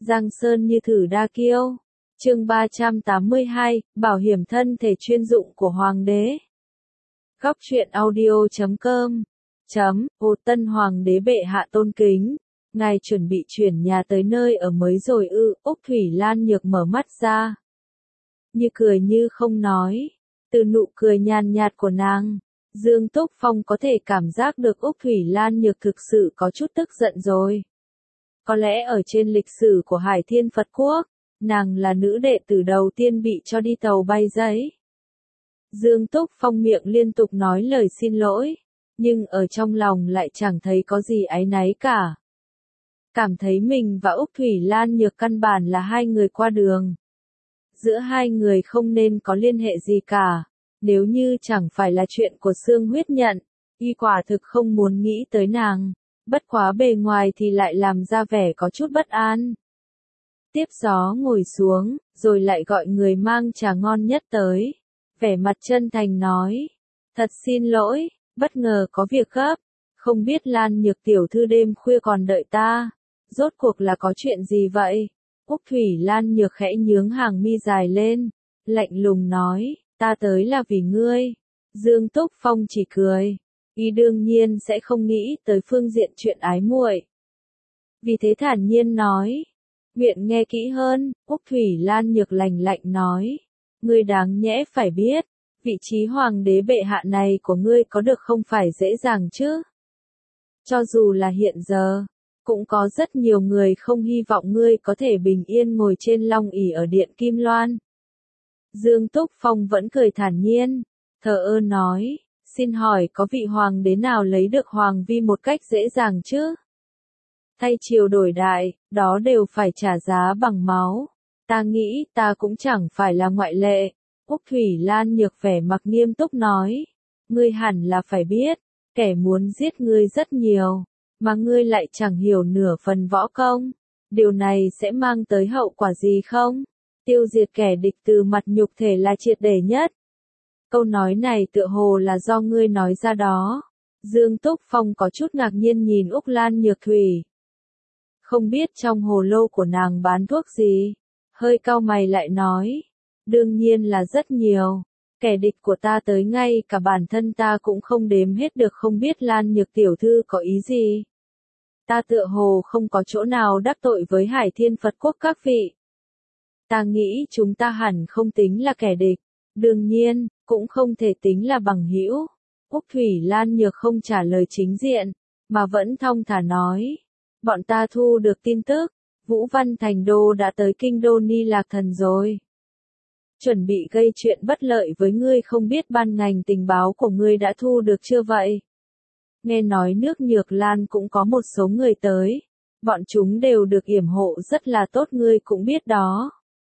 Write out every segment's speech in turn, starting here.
Giang Sơn như thử đa kiêu. Chương 382, bảo hiểm thân thể chuyên dụng của Hoàng đế. Góc truyện audio.com. Ô Tân Hoàng đế bệ hạ tôn kính. Ngài chuẩn bị chuyển nhà tới nơi ở mới rồi ư? Úc Thủy Lan Nhược mở mắt ra. Như cười như không nói. Từ nụ cười nhàn nhạt của nàng, Dương Túc Phong có thể cảm giác được Úc Thủy Lan Nhược thực sự có chút tức giận rồi. Có lẽ ở trên lịch sử của Hải Thiên Phật Quốc, nàng là nữ đệ tử đầu tiên bị cho đi tàu bay giấy. Dương Túc Phong miệng liên tục nói lời xin lỗi, nhưng ở trong lòng lại chẳng thấy có gì áy náy cả. Cảm thấy mình và Úc Thủy Lan Nhược căn bản là hai người qua đường. Giữa hai người không nên có liên hệ gì cả. Nếu như chẳng phải là chuyện của xương huyết nhận, y quả thực không muốn nghĩ tới nàng. Bất quá bề ngoài thì lại làm ra vẻ có chút bất an. Tiếp gió ngồi xuống, rồi lại gọi người mang trà ngon nhất tới. Vẻ mặt chân thành nói. Thật xin lỗi, bất ngờ có việc gấp. Không biết Lan Nhược tiểu thư đêm khuya còn đợi ta. Rốt cuộc là có chuyện gì vậy? Úc Thủy Lan Nhược khẽ nhướng hàng mi dài lên. Lạnh lùng nói, ta tới là vì ngươi. Dương Túc Phong chỉ cười. Y đương nhiên sẽ không nghĩ tới phương diện chuyện ái muội. Vì thế thản nhiên nói. Nguyện nghe kỹ hơn, Úc Thủy Lan Nhược lạnh lạnh nói. Ngươi đáng nhẽ phải biết, vị trí hoàng đế bệ hạ này của ngươi có được không phải dễ dàng chứ. Cho dù là hiện giờ, cũng có rất nhiều người không hy vọng ngươi có thể bình yên ngồi trên long ỷ ở điện Kim Loan. Dương Túc Phong vẫn cười thản nhiên, thờ ơ nói. Xin hỏi có vị hoàng đế nào lấy được hoàng vi một cách dễ dàng chứ? Thay triều đổi đại, đó đều phải trả giá bằng máu. Ta nghĩ ta cũng chẳng phải là ngoại lệ. Úc Thủy Lan Nhược vẻ mặt nghiêm túc nói. Ngươi hẳn là phải biết, kẻ muốn giết ngươi rất nhiều, mà ngươi lại chẳng hiểu nửa phần võ công. Điều này sẽ mang tới hậu quả gì không? Tiêu diệt kẻ địch từ mặt nhục thể là triệt để nhất. Câu nói này tựa hồ là do ngươi nói ra đó. Dương Túc Phong có chút ngạc nhiên nhìn Úc Lan Nhược Thủy. Không biết trong hồ lô của nàng bán thuốc gì. Hơi cau mày lại nói. Đương nhiên là rất nhiều. Kẻ địch của ta tới ngay cả bản thân ta cũng không đếm hết được, không biết Lan Nhược tiểu thư có ý gì. Ta tựa hồ không có chỗ nào đắc tội với Hải Thiên Phật Quốc các vị. Ta nghĩ chúng ta hẳn không tính là kẻ địch. Đương nhiên, cũng không thể tính là bằng hữu. Úc Thủy Lan Nhược không trả lời chính diện, mà vẫn thong thả nói. Bọn ta thu được tin tức, Vũ Văn Thành Đô đã tới kinh đô Ni Lạc Thần rồi. Chuẩn bị gây chuyện bất lợi với ngươi, không biết ban ngành tình báo của ngươi đã thu được chưa vậy? Nghe nói nước Nhược Lan cũng có một số người tới. Bọn chúng đều được yểm hộ rất là tốt, ngươi cũng biết đó.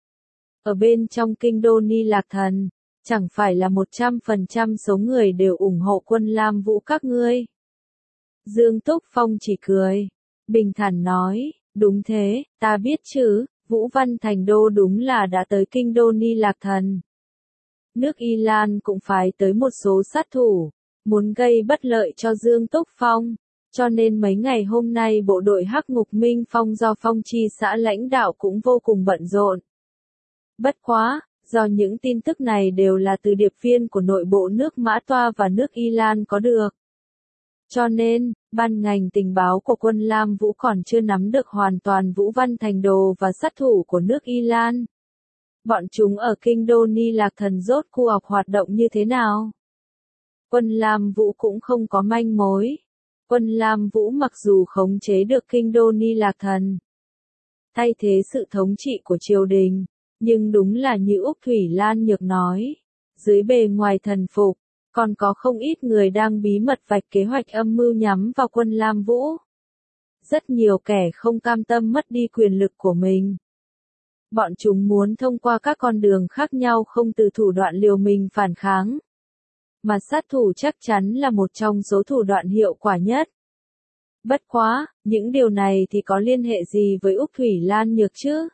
Ở bên trong kinh đô Ni Lạc Thần, chẳng phải là 100% số người đều ủng hộ Quân Lam Vũ các ngươi. Dương Túc Phong chỉ cười, bình thản nói, đúng thế, ta biết chứ, Vũ Văn Thành Đô đúng là đã tới kinh đô Ni Lạc Thần. Nước Y Lan cũng phái tới một số sát thủ, muốn gây bất lợi cho Dương Túc Phong, cho nên mấy ngày hôm nay bộ đội Hắc Ngục Minh Phong do Phong Chi xã lãnh đạo cũng vô cùng bận rộn. Bất quá, do những tin tức này đều là từ điệp viên của nội bộ nước Mã Toa và nước Y Lan có được. Cho nên, ban ngành tình báo của Quân Lam Vũ còn chưa nắm được hoàn toàn Vũ Văn Thành Đô và sát thủ của nước Y Lan. Bọn chúng ở kinh đô Ni Lạc Thần rốt cuộc hoạt động như thế nào? Quân Lam Vũ cũng không có manh mối. Quân Lam Vũ mặc dù khống chế được kinh đô Ni Lạc Thần, thay thế sự thống trị của triều đình, nhưng đúng là như Úc Thủy Lan Nhược nói, dưới bề ngoài thần phục, còn có không ít người đang bí mật vạch kế hoạch âm mưu nhắm vào Quân Lam Vũ. Rất nhiều kẻ không cam tâm mất đi quyền lực của mình. Bọn chúng muốn thông qua các con đường khác nhau không từ thủ đoạn liều mình phản kháng. Mà sát thủ chắc chắn là một trong số thủ đoạn hiệu quả nhất. Bất quá, những điều này thì có liên hệ gì với Úc Thủy Lan Nhược chứ?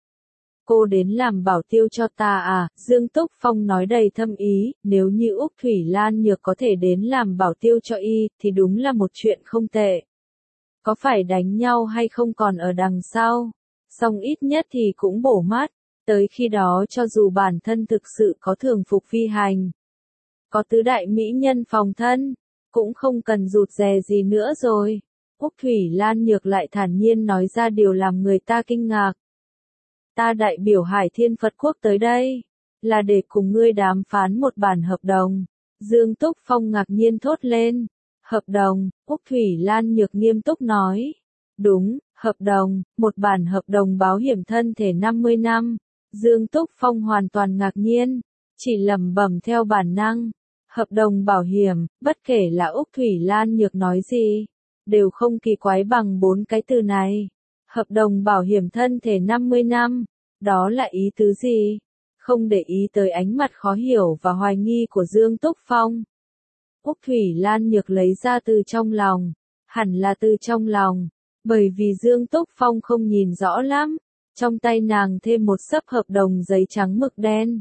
Cô đến làm bảo tiêu cho ta à? Dương Túc Phong nói đầy thâm ý, nếu như Úc Thủy Lan Nhược có thể đến làm bảo tiêu cho y, thì đúng là một chuyện không tệ. Có phải đánh nhau hay không còn ở đằng sau? Song ít nhất thì cũng bổ mắt, tới khi đó cho dù bản thân thực sự có thường phục phi hành, có tứ đại mỹ nhân phòng thân, cũng không cần rụt rè gì nữa rồi. Úc Thủy Lan Nhược lại thản nhiên nói ra điều làm người ta kinh ngạc. Ta đại biểu Hải Thiên Phật Quốc tới đây, là để cùng ngươi đàm phán một bản hợp đồng. Dương Túc Phong ngạc nhiên thốt lên. Hợp đồng, Úc Thủy Lan Nhược nghiêm túc nói. Đúng, hợp đồng, một bản hợp đồng bảo hiểm thân thể 50 năm. Dương Túc Phong hoàn toàn ngạc nhiên, chỉ lẩm bẩm theo bản năng. Hợp đồng bảo hiểm, bất kể là Úc Thủy Lan Nhược nói gì, đều không kỳ quái bằng 4 cái từ này. Hợp đồng bảo hiểm thân thể 50 năm, đó là ý tứ gì? Không để ý tới ánh mặt khó hiểu và hoài nghi của Dương Túc Phong. Úc Thủy Lan Nhược lấy ra từ trong lòng, hẳn là từ trong lòng, bởi vì Dương Túc Phong không nhìn rõ lắm, trong tay nàng thêm một xấp hợp đồng giấy trắng mực đen.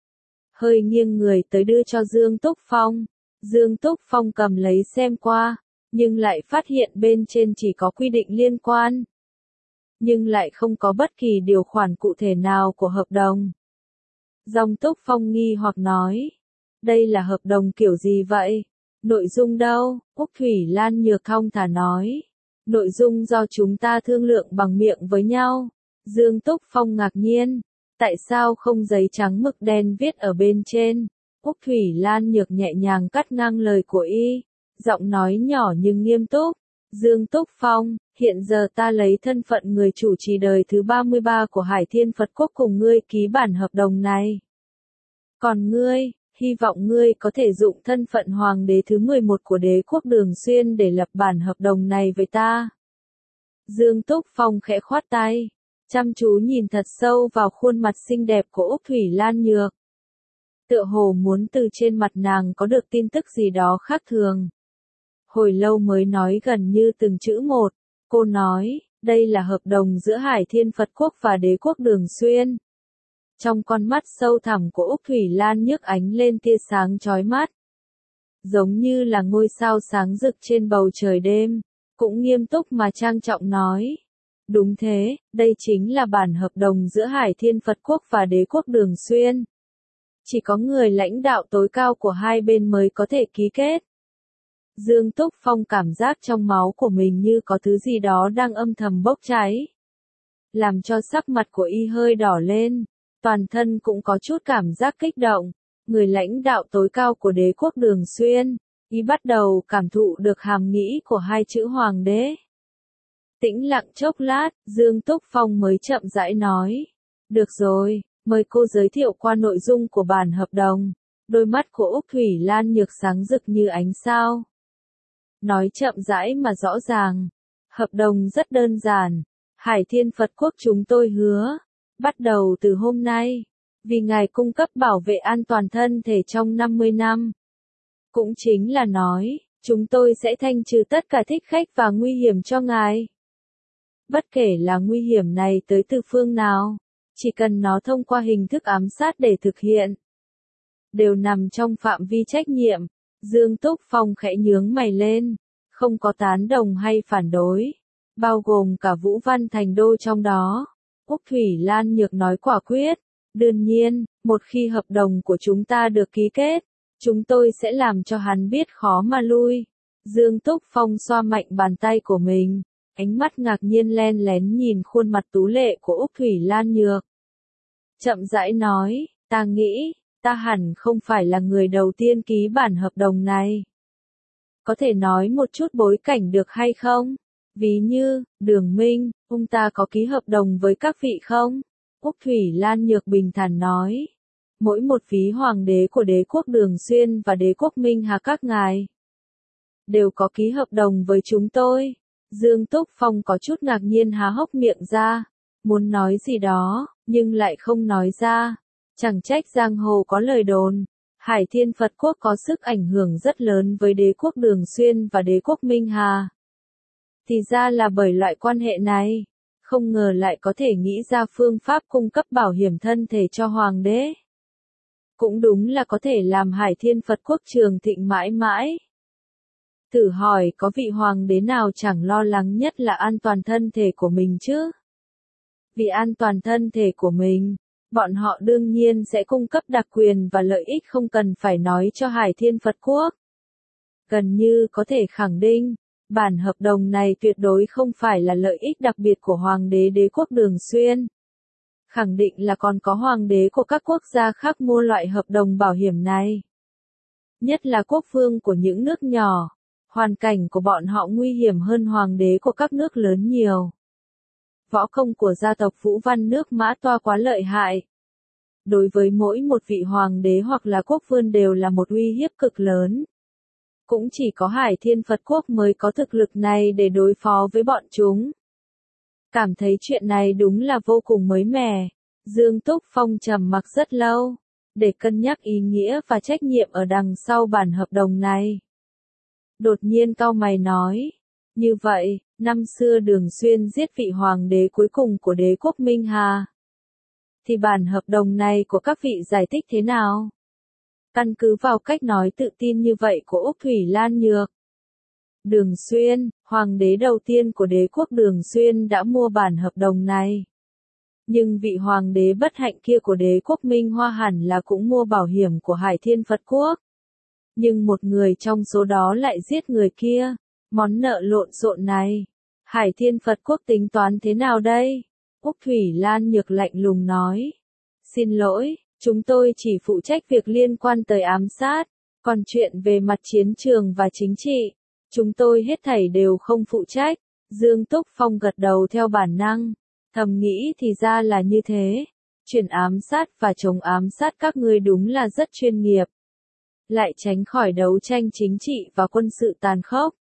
Hơi nghiêng người tới đưa cho Dương Túc Phong, Dương Túc Phong cầm lấy xem qua, nhưng lại phát hiện bên trên chỉ có quy định liên quan, nhưng lại không có bất kỳ điều khoản cụ thể nào của hợp đồng. Dương Túc Phong nghi hoặc nói, đây là hợp đồng kiểu gì vậy? Nội dung đâu? Úc Thủy Lan Nhược thong thả nói, nội dung do chúng ta thương lượng bằng miệng với nhau. Dương Túc Phong ngạc nhiên, tại sao không giấy trắng mực đen viết ở bên trên? Úc Thủy Lan Nhược nhẹ nhàng cắt ngang lời của y, giọng nói nhỏ nhưng nghiêm túc. Dương Túc Phong, hiện giờ ta lấy thân phận người chủ trì đời thứ 33 của Hải Thiên Phật Quốc cùng ngươi ký bản hợp đồng này. Còn ngươi, hy vọng ngươi có thể dụng thân phận hoàng đế thứ 11 của đế quốc Đường Xuyên để lập bản hợp đồng này với ta. Dương Túc Phong khẽ khoát tay, chăm chú nhìn thật sâu vào khuôn mặt xinh đẹp của Úc Thủy Lan Nhược. Tựa hồ muốn từ trên mặt nàng có được tin tức gì đó khác thường. Hồi lâu mới nói gần như từng chữ một, cô nói, đây là hợp đồng giữa Hải Thiên Phật Quốc và đế quốc Đường Xuyên. Trong con mắt sâu thẳm của Úc Thủy Lan nhức ánh lên tia sáng chói mắt. Giống như là ngôi sao sáng rực trên bầu trời đêm, cũng nghiêm túc mà trang trọng nói. Đúng thế, đây chính là bản hợp đồng giữa Hải Thiên Phật Quốc và đế quốc Đường Xuyên. Chỉ có người lãnh đạo tối cao của hai bên mới có thể ký kết. Dương Túc Phong cảm giác trong máu của mình như có thứ gì đó đang âm thầm bốc cháy, làm cho sắc mặt của y hơi đỏ lên, toàn thân cũng có chút cảm giác kích động. Người lãnh đạo tối cao của đế quốc Đường Xuyên, y bắt đầu cảm thụ được hàm nghĩa của hai chữ hoàng đế. Tĩnh lặng chốc lát, Dương Túc Phong mới chậm rãi nói, được rồi, mời cô giới thiệu qua nội dung của bản hợp đồng. Đôi mắt của Úc Thủy Lan Nhược sáng rực như ánh sao. Nói chậm rãi mà rõ ràng, hợp đồng rất đơn giản. Hải Thiên Phật Quốc chúng tôi hứa, bắt đầu từ hôm nay, vì ngài cung cấp bảo vệ an toàn thân thể trong 50 năm. Cũng chính là nói, chúng tôi sẽ thanh trừ tất cả thích khách và nguy hiểm cho ngài. Bất kể là nguy hiểm này tới từ phương nào, chỉ cần nó thông qua hình thức ám sát để thực hiện, đều nằm trong phạm vi trách nhiệm. Dương Túc Phong khẽ nhướng mày lên, không có tán đồng hay phản đối, bao gồm cả Vũ Văn Thành Đô trong đó. Úc Thủy Lan Nhược nói quả quyết, đương nhiên, một khi hợp đồng của chúng ta được ký kết, chúng tôi sẽ làm cho hắn biết khó mà lui. Dương Túc Phong xoa mạnh bàn tay của mình, ánh mắt ngạc nhiên len lén nhìn khuôn mặt tú lệ của Úc Thủy Lan Nhược. Chậm rãi nói, ta nghĩ, ta hẳn không phải là người đầu tiên ký bản hợp đồng này. Có thể nói một chút bối cảnh được hay không? Ví như, Đường Minh, ông ta có ký hợp đồng với các vị không? Úc Thủy Lan Nhược bình thản nói. Mỗi một ví hoàng đế của đế quốc Đường Xuyên và đế quốc Minh Hà các ngài đều có ký hợp đồng với chúng tôi. Dương Túc Phong có chút ngạc nhiên há hốc miệng ra, muốn nói gì đó, nhưng lại không nói ra. Chẳng trách giang hồ có lời đồn, Hải Thiên Phật Quốc có sức ảnh hưởng rất lớn với đế quốc Đường Xuyên và đế quốc Minh Hà. Thì ra là bởi loại quan hệ này, không ngờ lại có thể nghĩ ra phương pháp cung cấp bảo hiểm thân thể cho hoàng đế. Cũng đúng là có thể làm Hải Thiên Phật Quốc trường thịnh mãi mãi. Thử hỏi có vị hoàng đế nào chẳng lo lắng nhất là an toàn thân thể của mình chứ? Vì an toàn thân thể của mình, bọn họ đương nhiên sẽ cung cấp đặc quyền và lợi ích không cần phải nói cho Hải Thiên Phật Quốc. Gần như có thể khẳng định, bản hợp đồng này tuyệt đối không phải là lợi ích đặc biệt của Hoàng đế Đế quốc Đường Xuyên. Khẳng định là còn có hoàng đế của các quốc gia khác mua loại hợp đồng bảo hiểm này. Nhất là quốc vương của những nước nhỏ, hoàn cảnh của bọn họ nguy hiểm hơn hoàng đế của các nước lớn nhiều. Võ công của gia tộc Vũ Văn nước Mã Toa quá lợi hại. Đối với mỗi một vị hoàng đế hoặc là quốc vương đều là một uy hiếp cực lớn. Cũng chỉ có Hải Thiên Phật Quốc mới có thực lực này để đối phó với bọn chúng. Cảm thấy chuyện này đúng là vô cùng mới mẻ. Dương Túc Phong trầm mặc rất lâu, để cân nhắc ý nghĩa và trách nhiệm ở đằng sau bản hợp đồng này. Đột nhiên cau mày nói, như vậy, năm xưa Đường Xuyên giết vị hoàng đế cuối cùng của đế quốc Minh Hà. Thì bản hợp đồng này của các vị giải thích thế nào? Căn cứ vào cách nói tự tin như vậy của Úc Thủy Lan Nhược. Đường Xuyên, hoàng đế đầu tiên của đế quốc Đường Xuyên đã mua bản hợp đồng này. Nhưng vị hoàng đế bất hạnh kia của đế quốc Minh Hoa hẳn là cũng mua bảo hiểm của Hải Thiên Phật Quốc. Nhưng một người trong số đó lại giết người kia. Món nợ lộn xộn này, Hải Thiên Phật Quốc tính toán thế nào đây? Úc Thủy Lan Nhược lạnh lùng nói. Xin lỗi, chúng tôi chỉ phụ trách việc liên quan tới ám sát, còn chuyện về mặt chiến trường và chính trị, chúng tôi hết thảy đều không phụ trách. Dương Túc Phong gật đầu theo bản năng, thầm nghĩ thì ra là như thế. Chuyện ám sát và chống ám sát các ngươi đúng là rất chuyên nghiệp. Lại tránh khỏi đấu tranh chính trị và quân sự tàn khốc.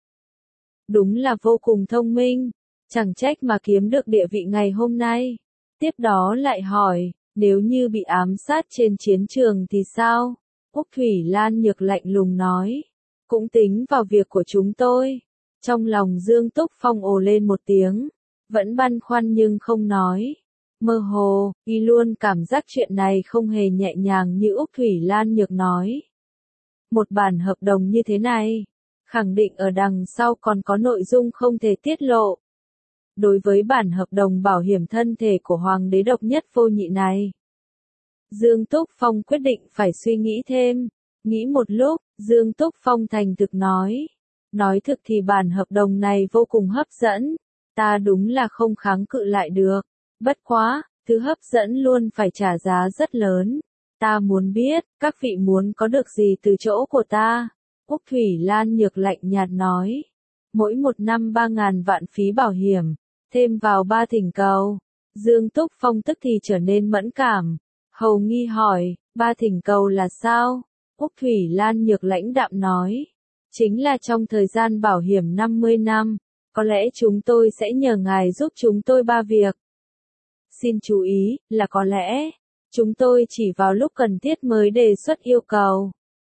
Đúng là vô cùng thông minh, chẳng trách mà kiếm được địa vị ngày hôm nay. Tiếp đó lại hỏi, nếu như bị ám sát trên chiến trường thì sao? Úc Thủy Lan Nhược lạnh lùng nói, cũng tính vào việc của chúng tôi. Trong lòng Dương Túc Phong ồ lên một tiếng, vẫn băn khoăn nhưng không nói. Mơ hồ, y luôn cảm giác chuyện này không hề nhẹ nhàng như Úc Thủy Lan Nhược nói. Một bản hợp đồng như thế này, khẳng định ở đằng sau còn có nội dung không thể tiết lộ. Đối với bản hợp đồng bảo hiểm thân thể của hoàng đế độc nhất vô nhị này, Dương Túc Phong quyết định phải suy nghĩ thêm. Nghĩ một lúc, Dương Túc Phong thành thực nói. Nói thực thì bản hợp đồng này vô cùng hấp dẫn. Ta đúng là không kháng cự lại được. Bất quá, thứ hấp dẫn luôn phải trả giá rất lớn. Ta muốn biết, các vị muốn có được gì từ chỗ của ta? Úc Thủy Lan Nhược lạnh nhạt nói. Mỗi một năm 3.000 vạn phí bảo hiểm, thêm vào 3 thỉnh cầu. Dương Túc Phong tức thì trở nên mẫn cảm. Hầu nghi hỏi, 3 thỉnh cầu là sao? Úc Thủy Lan Nhược lãnh đạm nói. Chính là trong thời gian bảo hiểm 50 năm, có lẽ chúng tôi sẽ nhờ ngài giúp chúng tôi 3 việc. Xin chú ý, là có lẽ. Chúng tôi chỉ vào lúc cần thiết mới đề xuất yêu cầu.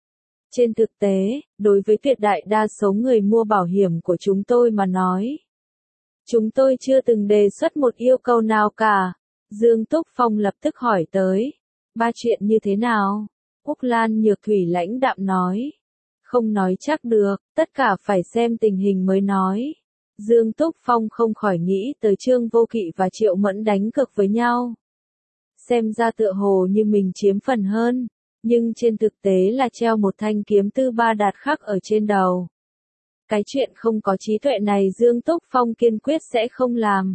Trên thực tế, đối với tuyệt đại đa số người mua bảo hiểm của chúng tôi mà nói, chúng tôi chưa từng đề xuất một yêu cầu nào cả. Dương Túc Phong lập tức hỏi tới. 3 chuyện như thế nào? Úc Lan Nhược Thủy lãnh đạm nói. Không nói chắc được, tất cả phải xem tình hình mới nói. Dương Túc Phong không khỏi nghĩ tới Trương Vô Kỵ và Triệu Mẫn đánh cược với nhau. Xem ra tựa hồ như mình chiếm phần hơn, nhưng trên thực tế là treo một thanh kiếm tư ba đạt khắc ở trên đầu. Cái chuyện không có trí tuệ này Dương Túc Phong kiên quyết sẽ không làm.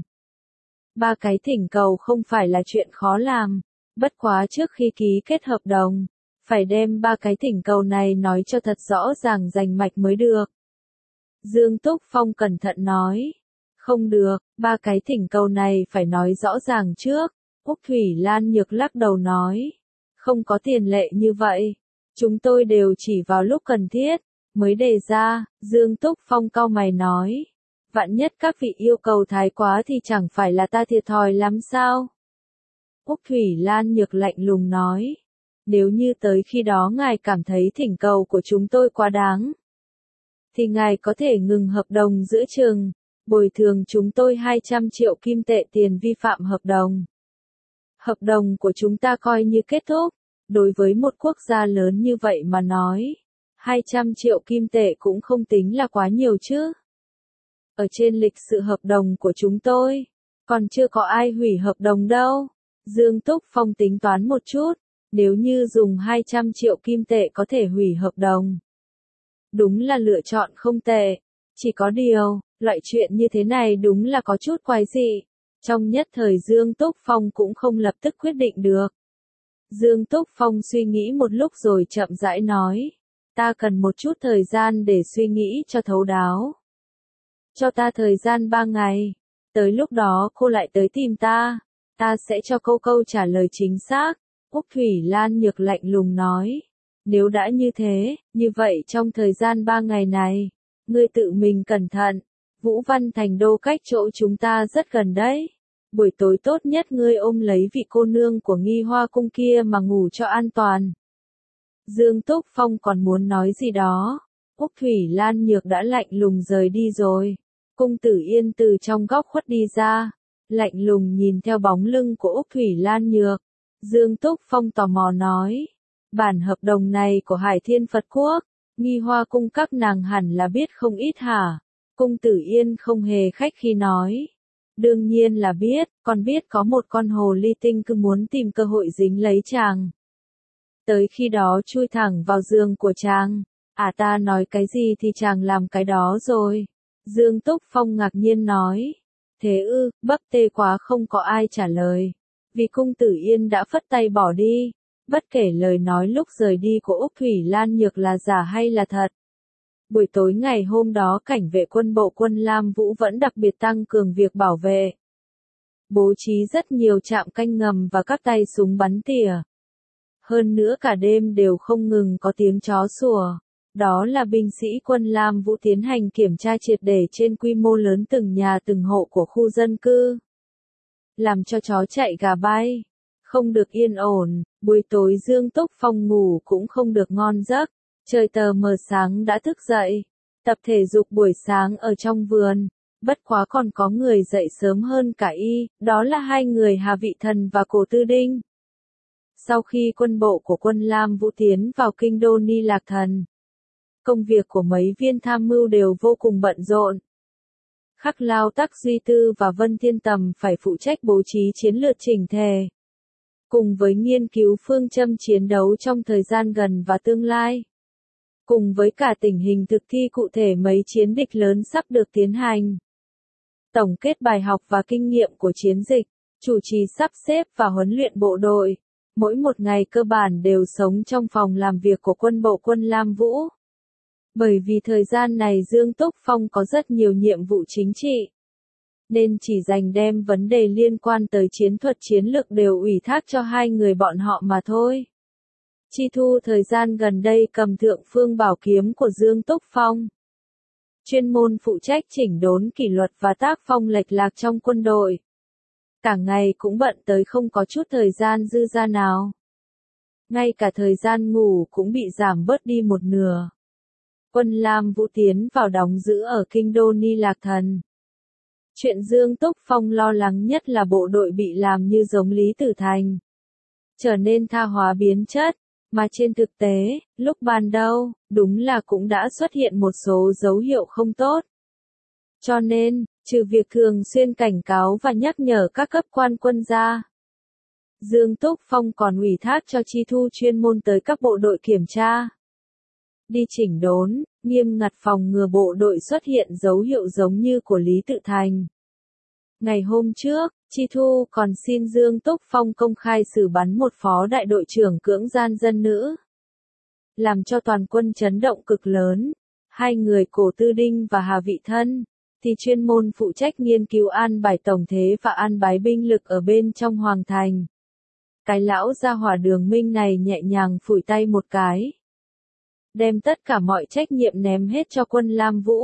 3 cái thỉnh cầu không phải là chuyện khó làm, bất quá trước khi ký kết hợp đồng, phải đem 3 cái thỉnh cầu này nói cho thật rõ ràng rành mạch mới được. Dương Túc Phong cẩn thận nói. Không được, 3 cái thỉnh cầu này phải nói rõ ràng trước. Úc Thủy Lan Nhược lắc đầu nói. Không có tiền lệ như vậy. Chúng tôi đều chỉ vào lúc cần thiết, mới đề ra. Dương Túc Phong cau mày nói. Vạn nhất các vị yêu cầu thái quá thì chẳng phải là ta thiệt thòi lắm sao? Úc Thủy Lan Nhược lạnh lùng nói. Nếu như tới khi đó ngài cảm thấy thỉnh cầu của chúng tôi quá đáng, thì ngài có thể ngừng hợp đồng giữa chừng, bồi thường chúng tôi 200 triệu kim tệ tiền vi phạm hợp đồng. Hợp đồng của chúng ta coi như kết thúc. Đối với một quốc gia lớn như vậy mà nói, 200 triệu kim tệ cũng không tính là quá nhiều chứ. Ở trên lịch sự hợp đồng của chúng tôi, Còn chưa có ai hủy hợp đồng đâu. Dương Túc Phong tính toán một chút, nếu như dùng 200 triệu kim tệ có thể hủy hợp đồng. Đúng là lựa chọn không tệ. Chỉ có điều, loại chuyện như thế này đúng là có chút quái dị. Trong nhất thời Dương Túc Phong cũng không lập tức quyết định được. Dương Túc Phong suy nghĩ một lúc rồi chậm rãi nói. Ta cần một chút thời gian để suy nghĩ cho thấu đáo. Cho ta thời gian 3 ngày. Tới lúc đó cô lại tới tìm ta. Ta sẽ cho câu câu trả lời chính xác. Úc Thủy Lan Nhược lạnh lùng nói. Nếu đã như thế, như vậy trong thời gian 3 ngày này, ngươi tự mình cẩn thận. Vũ Văn Thành Đô cách chỗ chúng ta rất gần đấy. Buổi tối tốt nhất ngươi ôm lấy vị cô nương của Nghi Hoa Cung kia mà ngủ cho an toàn. Dương Túc Phong còn muốn nói gì đó. Úc Thủy Lan Nhược đã lạnh lùng rời đi rồi. Cung Tử Yên từ trong góc khuất đi ra. Lạnh lùng nhìn theo bóng lưng của Úc Thủy Lan Nhược. Dương Túc Phong tò mò nói. Bản hợp đồng này của Hải Thiên Phật Quốc, Nghi Hoa Cung các nàng hẳn là biết không ít hả? Cung Tử Yên không hề khách khí nói. Đương nhiên là biết, còn biết có một con hồ ly tinh cứ muốn tìm cơ hội dính lấy chàng. Tới khi đó chui thẳng vào giường của chàng. À ta nói cái gì thì chàng làm cái đó rồi. Dương Túc Phong ngạc nhiên nói. Thế ư, bấp tê quá không có ai trả lời. Vì Cung Tử Yên đã phất tay bỏ đi. Bất kể lời nói lúc rời đi của Úc Thủy Lan Nhược là giả hay là thật. Buổi tối ngày hôm đó cảnh vệ quân bộ quân Lam Vũ vẫn đặc biệt tăng cường việc bảo vệ. Bố trí rất nhiều trạm canh ngầm và các tay súng bắn tỉa. Hơn nữa cả đêm đều không ngừng có tiếng chó sủa. Đó là binh sĩ quân Lam Vũ tiến hành kiểm tra triệt để trên quy mô lớn từng nhà từng hộ của khu dân cư. Làm cho chó chạy gà bay. Không được yên ổn, buổi tối Dương Túc Phong ngủ cũng không được ngon giấc. Trời tờ mờ sáng đã thức dậy. Tập thể dục buổi sáng ở trong vườn. Bất quá còn có người dậy sớm hơn cả y, đó là hai người Hà Vị Thần và Cổ Tư Đinh. Sau khi quân bộ của quân Lam Vũ tiến vào kinh đô Ni Lạc Thần, công việc của mấy viên tham mưu đều vô cùng bận rộn. Khắc Lao Tắc Duy Tư và Vân Thiên Tầm phải phụ trách bố trí chiến lược chỉnh thể, cùng với nghiên cứu phương châm chiến đấu trong thời gian gần và tương lai. Cùng với cả tình hình thực thi cụ thể mấy chiến địch lớn sắp được tiến hành. Tổng kết bài học và kinh nghiệm của chiến dịch, chủ trì sắp xếp và huấn luyện bộ đội. Mỗi một ngày cơ bản đều sống trong phòng làm việc của quân bộ quân Lam Vũ. Bởi vì thời gian này Dương Túc Phong có rất nhiều nhiệm vụ chính trị. Nên chỉ dành đem vấn đề liên quan tới chiến thuật chiến lược đều ủy thác cho hai người bọn họ mà thôi. Chi Thu thời gian gần đây cầm Thượng Phương Bảo Kiếm của Dương Túc Phong. Chuyên môn phụ trách chỉnh đốn kỷ luật và tác phong lệch lạc trong quân đội. Cả ngày cũng bận tới không có chút thời gian dư ra nào. Ngay cả thời gian ngủ cũng bị giảm bớt đi một nửa. Quân Lam Vũ tiến vào đóng giữ ở kinh đô Ni Lạc Thần. Chuyện Dương Túc Phong lo lắng nhất là bộ đội bị làm như giống Lý Tử Thành. Trở nên tha hóa biến chất. Mà trên thực tế, lúc ban đầu, đúng là cũng đã xuất hiện một số dấu hiệu không tốt. Cho nên, trừ việc thường xuyên cảnh cáo và nhắc nhở các cấp quan quân ra, Dương Túc Phong còn ủy thác cho Chi Thu chuyên môn tới các bộ đội kiểm tra. Đi chỉnh đốn, nghiêm ngặt phòng ngừa bộ đội xuất hiện dấu hiệu giống như của Lý Tự Thành. Ngày hôm trước, Chi Thu còn xin Dương Túc Phong công khai xử bắn một phó đại đội trưởng cưỡng gian dân nữ. Làm cho toàn quân chấn động cực lớn. Hai người Cổ Tư Đinh và Hà Vị Thân, thì chuyên môn phụ trách nghiên cứu an bài tổng thế và an bài binh lực ở bên trong Hoàng Thành. Cái lão gia hỏa Đường Minh này nhẹ nhàng phủi tay một cái. Đem tất cả mọi trách nhiệm ném hết cho quân Lam Vũ.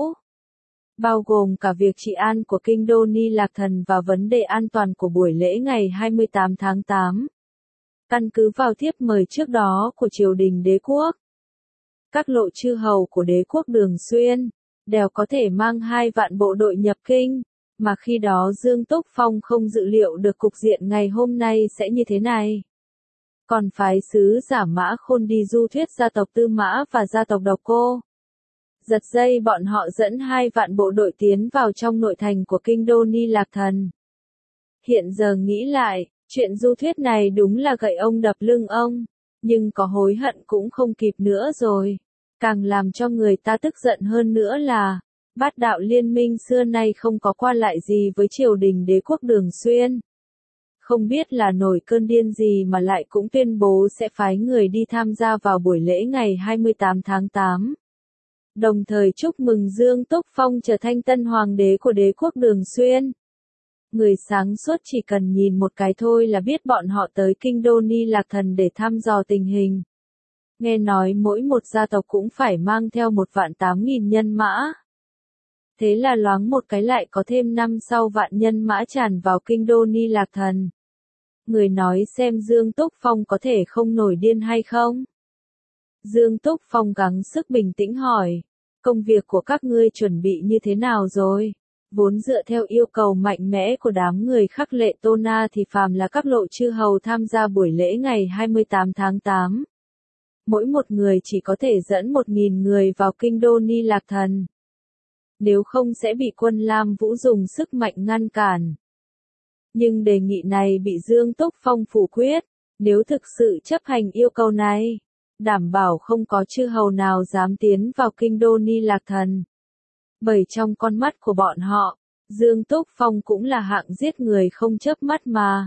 Bao gồm cả việc trị an của kinh đô Ni Lạc Thần và vấn đề an toàn của buổi lễ ngày 28 tháng 8. Căn cứ vào thiếp mời trước đó của triều đình đế quốc. Các lộ chư hầu của đế quốc Đường Xuyên, đều có thể mang 2 vạn bộ đội nhập kinh, mà khi đó Dương Túc Phong không dự liệu được cục diện ngày hôm nay sẽ như thế này. Còn phái sứ giả Mã Khôn đi du thuyết gia tộc Tư Mã và gia tộc Độc Cô. Giật dây bọn họ dẫn 2 vạn bộ đội tiến vào trong nội thành của kinh đô Ni Lạc Thần. Hiện giờ nghĩ lại, chuyện du thuyết này đúng là gậy ông đập lưng ông, nhưng có hối hận cũng không kịp nữa rồi. Càng làm cho người ta tức giận hơn nữa là, Bát đạo liên minh xưa nay không có qua lại gì với triều đình đế quốc Đường Xuyên. Không biết là nổi cơn điên gì mà lại cũng tuyên bố sẽ phái người đi tham gia vào buổi lễ ngày 28 tháng 8. Đồng thời chúc mừng Dương Túc Phong trở thành tân hoàng đế của đế quốc Đường Xuyên. Người sáng suốt chỉ cần nhìn một cái thôi là biết bọn họ tới kinh đô Ni Lạc Thần để thăm dò tình hình. Nghe nói mỗi một gia tộc cũng phải mang theo 1.800.000 nhân mã. Thế là loáng một cái lại có thêm 5-6 vạn nhân mã tràn vào kinh đô Ni Lạc Thần. Người nói xem Dương Túc Phong có thể không nổi điên hay không? Dương Túc Phong gắng sức bình tĩnh hỏi, công việc của các ngươi chuẩn bị như thế nào rồi? Vốn dựa theo yêu cầu mạnh mẽ của đám người khắc lệ Tô Na thì phàm là các lộ chư hầu tham gia buổi lễ ngày 28 tháng 8. Mỗi một người chỉ có thể dẫn 1.000 người vào kinh đô Ni Lạc Thần. Nếu không sẽ bị quân Lam Vũ dùng sức mạnh ngăn cản. Nhưng đề nghị này bị Dương Túc Phong phủ quyết, nếu thực sự chấp hành yêu cầu này, đảm bảo không có chư hầu nào dám tiến vào kinh đô Ni Lạc Thần. Bởi trong con mắt của bọn họ, Dương Túc Phong cũng là hạng giết người không chớp mắt mà.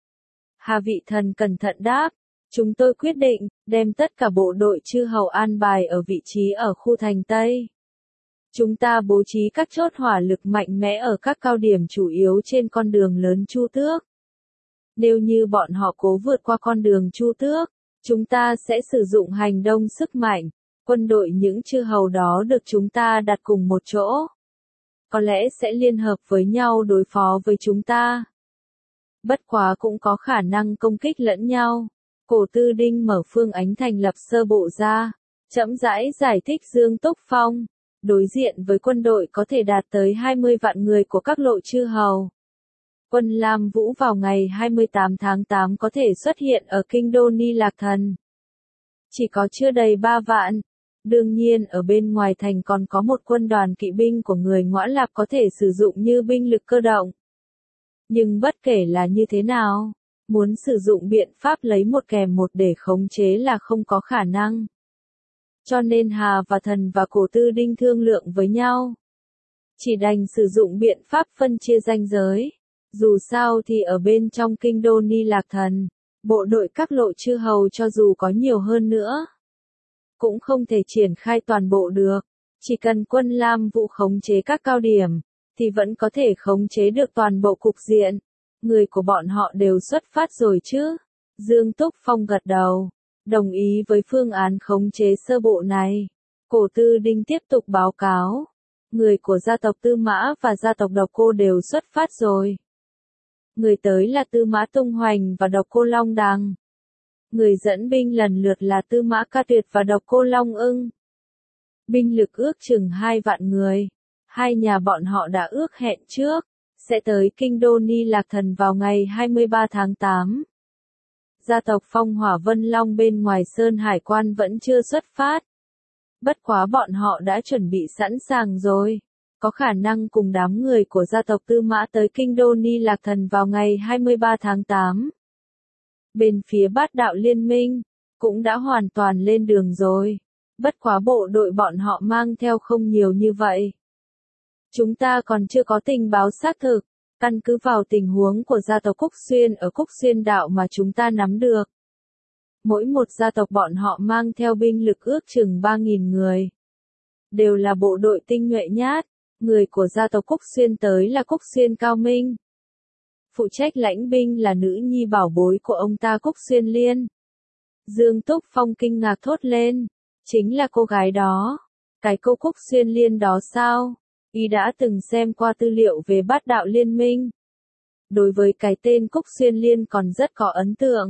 Hà Vị Thần cẩn thận đáp, chúng tôi quyết định, đem tất cả bộ đội chư hầu an bài ở vị trí ở khu thành Tây. Chúng ta bố trí các chốt hỏa lực mạnh mẽ ở các cao điểm chủ yếu trên con đường lớn Chu Tước. Nếu như bọn họ cố vượt qua con đường Chu Tước, chúng ta sẽ sử dụng hành động sức mạnh, quân đội những chư hầu đó được chúng ta đặt cùng một chỗ. Có lẽ sẽ liên hợp với nhau đối phó với chúng ta. Bất quá cũng có khả năng công kích lẫn nhau. Cổ Tư Đinh mở phương ánh thành lập sơ bộ ra, chậm rãi giải thích Dương Túc Phong. Đối diện với quân đội có thể đạt tới 20 vạn người của các lộ chư hầu. Quân Lam Vũ vào ngày 28 tháng 8 có thể xuất hiện ở kinh đô Ni Lạc Thần. Chỉ có chưa đầy 3 vạn. Đương nhiên ở bên ngoài thành còn có một quân đoàn kỵ binh của người Ngõa Lạp có thể sử dụng như binh lực cơ động. Nhưng bất kể là như thế nào, muốn sử dụng biện pháp lấy một kèm một để khống chế là không có khả năng. Cho nên Hà và Thần và Cổ Tư Đinh thương lượng với nhau. Chỉ đành sử dụng biện pháp phân chia ranh giới. Dù sao thì ở bên trong kinh đô Ni Lạc Thần, bộ đội các lộ chư hầu cho dù có nhiều hơn nữa, cũng không thể triển khai toàn bộ được. Chỉ cần quân Lam Vũ khống chế các cao điểm, thì vẫn có thể khống chế được toàn bộ cục diện. Người của bọn họ đều xuất phát rồi chứ? Dương Túc Phong gật đầu, đồng ý với phương án khống chế sơ bộ này. Cổ Tư Đinh tiếp tục báo cáo. Người của gia tộc Tư Mã và gia tộc Độc Cô đều xuất phát rồi. Người tới là Tư Mã Tung Hoành và Độc Cô Long Đằng. Người dẫn binh lần lượt là Tư Mã Ca Tuyệt và Độc Cô Long Ưng. Binh lực ước chừng 2 vạn người. Hai nhà bọn họ đã ước hẹn trước, sẽ tới kinh đô Ni Lạc Thần vào ngày 23 tháng 8. Gia tộc Phong Hỏa Vân Long bên ngoài Sơn Hải Quan vẫn chưa xuất phát. Bất quá bọn họ đã chuẩn bị sẵn sàng rồi. Có khả năng cùng đám người của gia tộc Tư Mã tới kinh đô Ni Lạc Thần vào ngày 23 tháng 8. Bên phía Bát đạo liên minh, cũng đã hoàn toàn lên đường rồi. Bất quá bộ đội bọn họ mang theo không nhiều như vậy. Chúng ta còn chưa có tình báo xác thực, căn cứ vào tình huống của gia tộc Cúc Xuyên ở Cúc Xuyên đạo mà chúng ta nắm được. Mỗi một gia tộc bọn họ mang theo binh lực ước chừng 3.000 người. Đều là bộ đội tinh nhuệ nhát, người của gia tộc Cúc Xuyên tới là Cúc Xuyên Cao Minh. Phụ trách lãnh binh là nữ nhi bảo bối của ông ta Cúc Xuyên Liên. Dương Túc Phong kinh ngạc thốt lên, chính là cô gái đó. Cái cô Cúc Xuyên Liên đó sao? Y đã từng xem qua tư liệu về Bát đạo liên minh. Đối với cái tên Cúc Xuyên Liên còn rất có ấn tượng.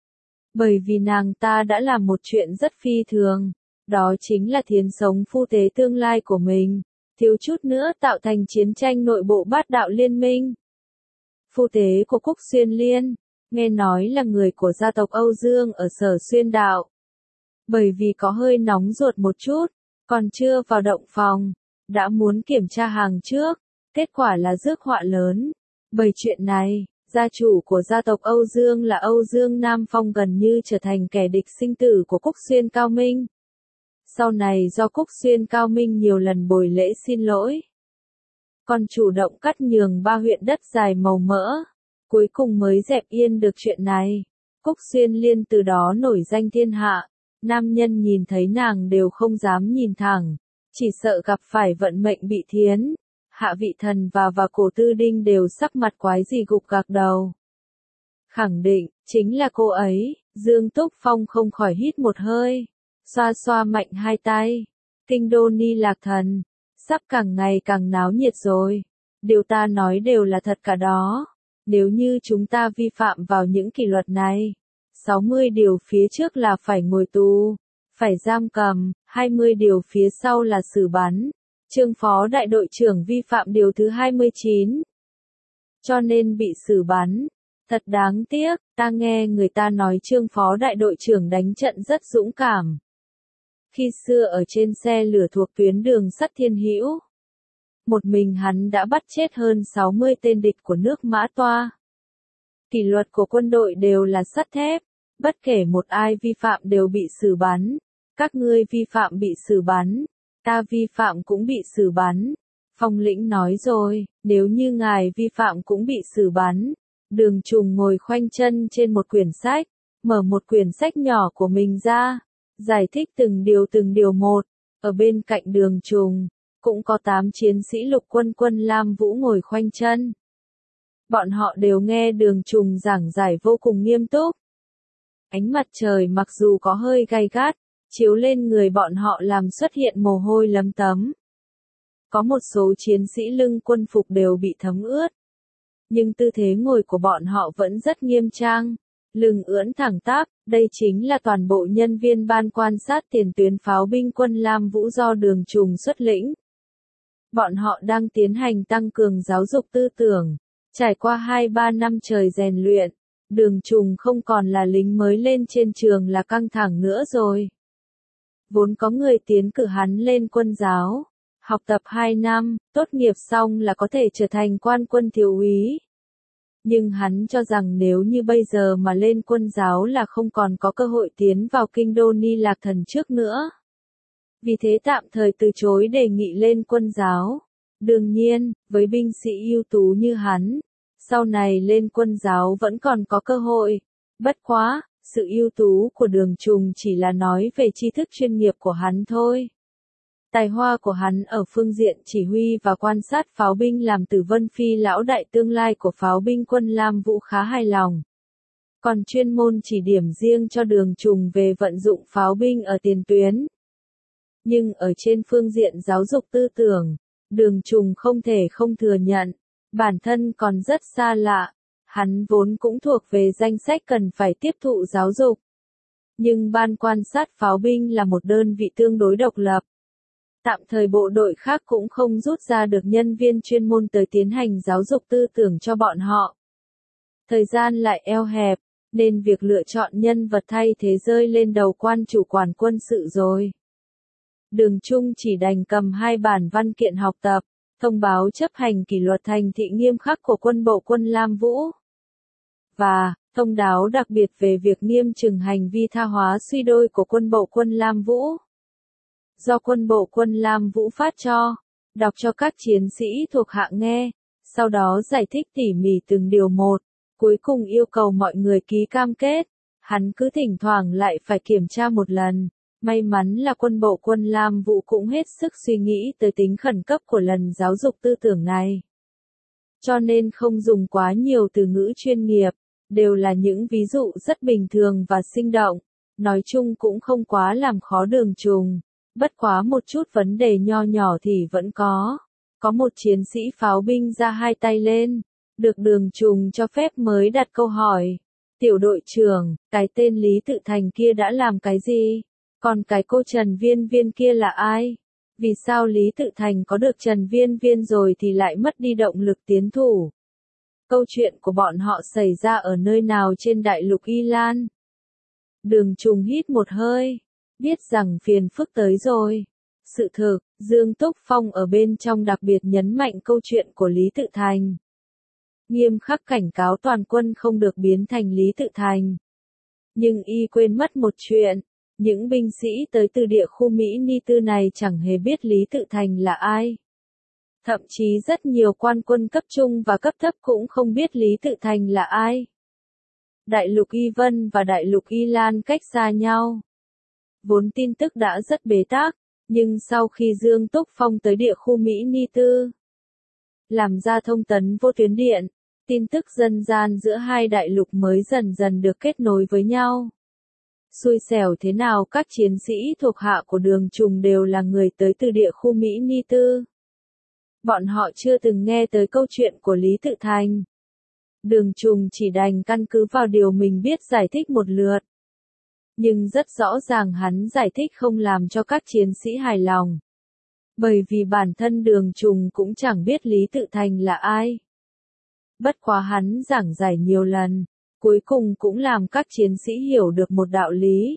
Bởi vì nàng ta đã làm một chuyện rất phi thường. Đó chính là thiến sống phu tế tương lai của mình. Thiếu chút nữa tạo thành chiến tranh nội bộ Bát đạo liên minh. Phu tế của Cúc Xuyên Liên, nghe nói là người của gia tộc Âu Dương ở Sở Xuyên Đạo. Bởi vì có hơi nóng ruột một chút, còn chưa vào động phòng, đã muốn kiểm tra hàng trước, kết quả là rước họa lớn. Bởi chuyện này, Gia chủ của gia tộc Âu Dương là Âu Dương Nam Phong gần như trở thành kẻ địch sinh tử của Cúc Xuyên Cao Minh. Sau này do Cúc Xuyên Cao Minh nhiều lần bồi lễ xin lỗi, còn chủ động cắt nhường 3 huyện đất dài màu mỡ, cuối cùng mới dẹp yên được chuyện này. Cúc Xuyên Liên từ đó nổi danh thiên hạ, nam nhân nhìn thấy nàng đều không dám nhìn thẳng, chỉ sợ gặp phải vận mệnh bị thiến. Hạ Vị Thần và Cổ Tư Đinh đều sắc mặt quái gì gục gạc đầu. Khẳng định, chính là cô ấy. Dương Túc Phong không khỏi hít một hơi, xoa xoa mạnh hai tay. Kinh đô Ni Lạc Thần, sắp càng ngày càng náo nhiệt rồi. Điều ta nói đều là thật cả đó. Nếu như chúng ta vi phạm vào những kỷ luật này, 60 điều phía trước là phải ngồi tù, phải giam cầm, 20 điều phía sau là xử bắn. Trương phó đại đội trưởng vi phạm điều thứ 29. Cho nên bị xử bắn. Thật đáng tiếc, ta nghe người ta nói Trương phó đại đội trưởng đánh trận rất dũng cảm. Khi xưa ở trên xe lửa thuộc tuyến đường sắt Thiên Hữu, một mình hắn đã bắt chết hơn 60 tên địch của nước Mã Toa. Kỷ luật của quân đội đều là sắt thép, bất kể một ai vi phạm đều bị xử bắn. Các ngươi vi phạm bị xử bắn, ta vi phạm cũng bị xử bắn. Phong lĩnh nói rồi, nếu như ngài vi phạm cũng bị xử bắn. Đường Trùng ngồi khoanh chân trên một quyển sách, mở một quyển sách nhỏ của mình ra, giải thích từng điều một. Ở bên cạnh Đường Trùng, cũng có 8 chiến sĩ lục quân quân Lam Vũ ngồi khoanh chân. Bọn họ đều nghe Đường Trùng giảng giải vô cùng nghiêm túc. Ánh mặt trời mặc dù có hơi gay gắt, chiếu lên người bọn họ làm xuất hiện mồ hôi lấm tấm. Có một số chiến sĩ lưng quân phục đều bị thấm ướt. Nhưng tư thế ngồi của bọn họ vẫn rất nghiêm trang, lưng ưỡn thẳng tắp, đây chính là toàn bộ nhân viên ban quan sát tiền tuyến pháo binh quân Lam Vũ do Đường Trùng xuất lĩnh. Bọn họ đang tiến hành tăng cường giáo dục tư tưởng, trải qua 2-3 năm trời rèn luyện, Đường Trùng không còn là lính mới lên trên trường là căng thẳng nữa rồi. Vốn có người tiến cử hắn lên quân giáo, học tập 2 năm, tốt nghiệp xong là có thể trở thành quan quân thiếu úy. Nhưng hắn cho rằng nếu như bây giờ mà lên quân giáo là không còn có cơ hội tiến vào kinh đô Ni Lạc Thần trước nữa. Vì thế tạm thời từ chối đề nghị lên quân giáo. Đương nhiên, với binh sĩ ưu tú như hắn, sau này lên quân giáo vẫn còn có cơ hội. Bất quá, sự ưu tú của Đường Trùng chỉ là nói về tri thức chuyên nghiệp của hắn thôi. Tài hoa của hắn ở phương diện chỉ huy và quan sát pháo binh làm Tử Vân Phi lão đại tương lai của pháo binh quân Lam Vũ khá hài lòng. Còn chuyên môn chỉ điểm riêng cho Đường Trùng về vận dụng pháo binh ở tiền tuyến. Nhưng ở trên phương diện giáo dục tư tưởng, Đường Trùng không thể không thừa nhận, bản thân còn rất xa lạ, hắn vốn cũng thuộc về danh sách cần phải tiếp thụ giáo dục. Nhưng ban quan sát pháo binh là một đơn vị tương đối độc lập. Tạm thời bộ đội khác cũng không rút ra được nhân viên chuyên môn tới tiến hành giáo dục tư tưởng cho bọn họ. Thời gian lại eo hẹp, nên việc lựa chọn nhân vật thay thế rơi lên đầu quan chủ quản quân sự rồi. Đường Trung chỉ đành cầm 2 bản văn kiện học tập, thông báo chấp hành kỷ luật thành thị nghiêm khắc của quân bộ quân Lam Vũ. Và, thông báo đặc biệt về việc nghiêm trừng hành vi tha hóa suy đôi của quân bộ quân Lam Vũ. Do quân bộ quân Lam Vũ phát cho, đọc cho các chiến sĩ thuộc hạng nghe, sau đó giải thích tỉ mỉ từng điều một, cuối cùng yêu cầu mọi người ký cam kết. Hắn cứ thỉnh thoảng lại phải kiểm tra một lần. May mắn là quân bộ quân Lam Vũ cũng hết sức suy nghĩ tới tính khẩn cấp của lần giáo dục tư tưởng này. Cho nên không dùng quá nhiều từ ngữ chuyên nghiệp, đều là những ví dụ rất bình thường và sinh động, nói chung cũng không quá làm khó Đường Trùng, bất quá một chút vấn đề nho nhỏ thì vẫn có. Có một chiến sĩ pháo binh ra 2 tay lên, được Đường Trùng cho phép mới đặt câu hỏi. Tiểu đội trưởng, cái tên Lý Tự Thành kia đã làm cái gì? Còn cái cô Trần Viên Viên kia là ai? Vì sao Lý Tự Thành có được Trần Viên Viên rồi thì lại mất đi động lực tiến thủ? Câu chuyện của bọn họ xảy ra ở nơi nào trên đại lục Y Lan? Đường Trùng hít một hơi, biết rằng phiền phức tới rồi. Sự thực, Dương Túc Phong ở bên trong đặc biệt nhấn mạnh câu chuyện của Lý Tự Thành. nghiêm khắc cảnh cáo toàn quân không được biến thành Lý Tự Thành. Nhưng y quên mất một chuyện, những binh sĩ tới từ địa khu Mỹ Ni Tư này chẳng hề biết Lý Tự Thành là ai. Thậm chí rất nhiều quan quân cấp trung và cấp thấp cũng không biết Lý Tự Thành là ai. Đại lục Y Vân và đại lục Y Lan cách xa nhau. Vốn tin tức đã rất bế tắc, nhưng sau khi Dương Túc Phong tới địa khu Mỹ Ni Tư, làm ra thông tấn vô tuyến điện, tin tức dân gian giữa hai đại lục mới dần dần được kết nối với nhau. Xui xẻo thế nào các chiến sĩ thuộc hạ của Đường Trùng đều là người tới từ địa khu Mỹ Ni Tư. Bọn họ chưa từng nghe tới câu chuyện của Lý Tự Thành. Đường Trùng chỉ đành căn cứ vào điều mình biết giải thích một lượt. Nhưng rất rõ ràng hắn giải thích không làm cho các chiến sĩ hài lòng. Bởi vì bản thân Đường Trùng cũng chẳng biết Lý Tự Thành là ai. Bất quá hắn giảng giải nhiều lần, cuối cùng cũng làm các chiến sĩ hiểu được một đạo lý.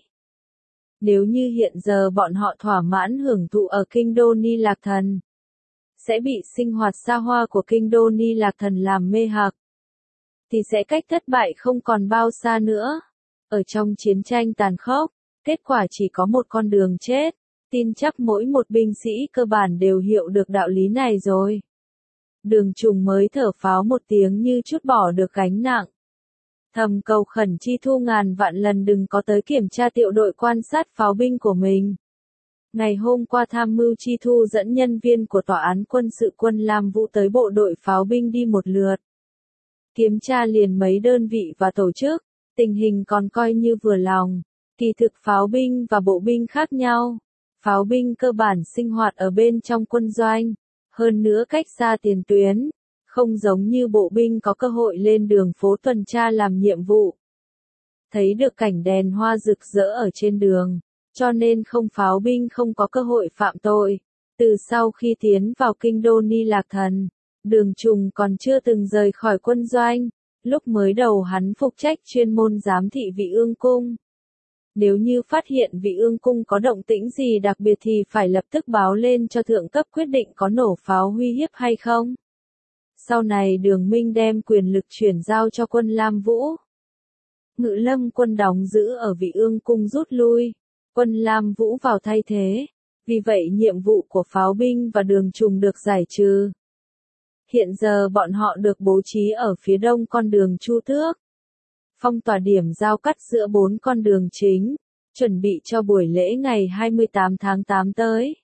Nếu như hiện giờ bọn họ thỏa mãn hưởng thụ ở kinh đô Ni Lạc Thần, sẽ bị sinh hoạt xa hoa của kinh đô Ni Lạc Thần làm mê hoặc, thì sẽ cách thất bại không còn bao xa nữa. Ở trong chiến tranh tàn khốc, kết quả chỉ có một con đường chết, tin chắc mỗi một binh sĩ cơ bản đều hiểu được đạo lý này rồi. Đường Trùng mới thở phào một tiếng như chút bỏ được gánh nặng. Thầm cầu khẩn Chi Thu ngàn vạn lần đừng có tới kiểm tra tiệu đội quan sát pháo binh của mình. Ngày hôm qua tham mưu Chi Thu dẫn nhân viên của tòa án quân sự quân Lam Vũ tới bộ đội pháo binh đi một lượt. Kiểm tra liền mấy đơn vị và tổ chức, tình hình còn coi như vừa lòng. Kỳ thực pháo binh và bộ binh khác nhau. Pháo binh cơ bản sinh hoạt ở bên trong quân doanh, hơn nữa cách xa tiền tuyến, không giống như bộ binh có cơ hội lên đường phố tuần tra làm nhiệm vụ. Thấy được cảnh đèn hoa rực rỡ ở trên đường, cho nên pháo binh không có cơ hội phạm tội. Từ sau khi tiến vào kinh đô Ni Lạc Thần, Đường Trùng còn chưa từng rời khỏi quân doanh, lúc mới đầu hắn phụ trách chuyên môn giám thị Vị Ương Cung. Nếu như phát hiện Vị Ương Cung có động tĩnh gì đặc biệt thì phải lập tức báo lên cho thượng cấp quyết định có nổ pháo uy hiếp hay không. Sau này Đường Minh đem quyền lực chuyển giao cho quân Lam Vũ. Ngự lâm quân đóng giữ ở Vị Ương Cung rút lui, quân Lam Vũ vào thay thế, vì vậy nhiệm vụ của pháo binh và Đường Trùng được giải trừ. Hiện giờ bọn họ được bố trí ở phía đông con đường Chu Tước, phong tỏa điểm giao cắt giữa 4 con đường chính, chuẩn bị cho buổi lễ ngày 28 tháng 8 tới.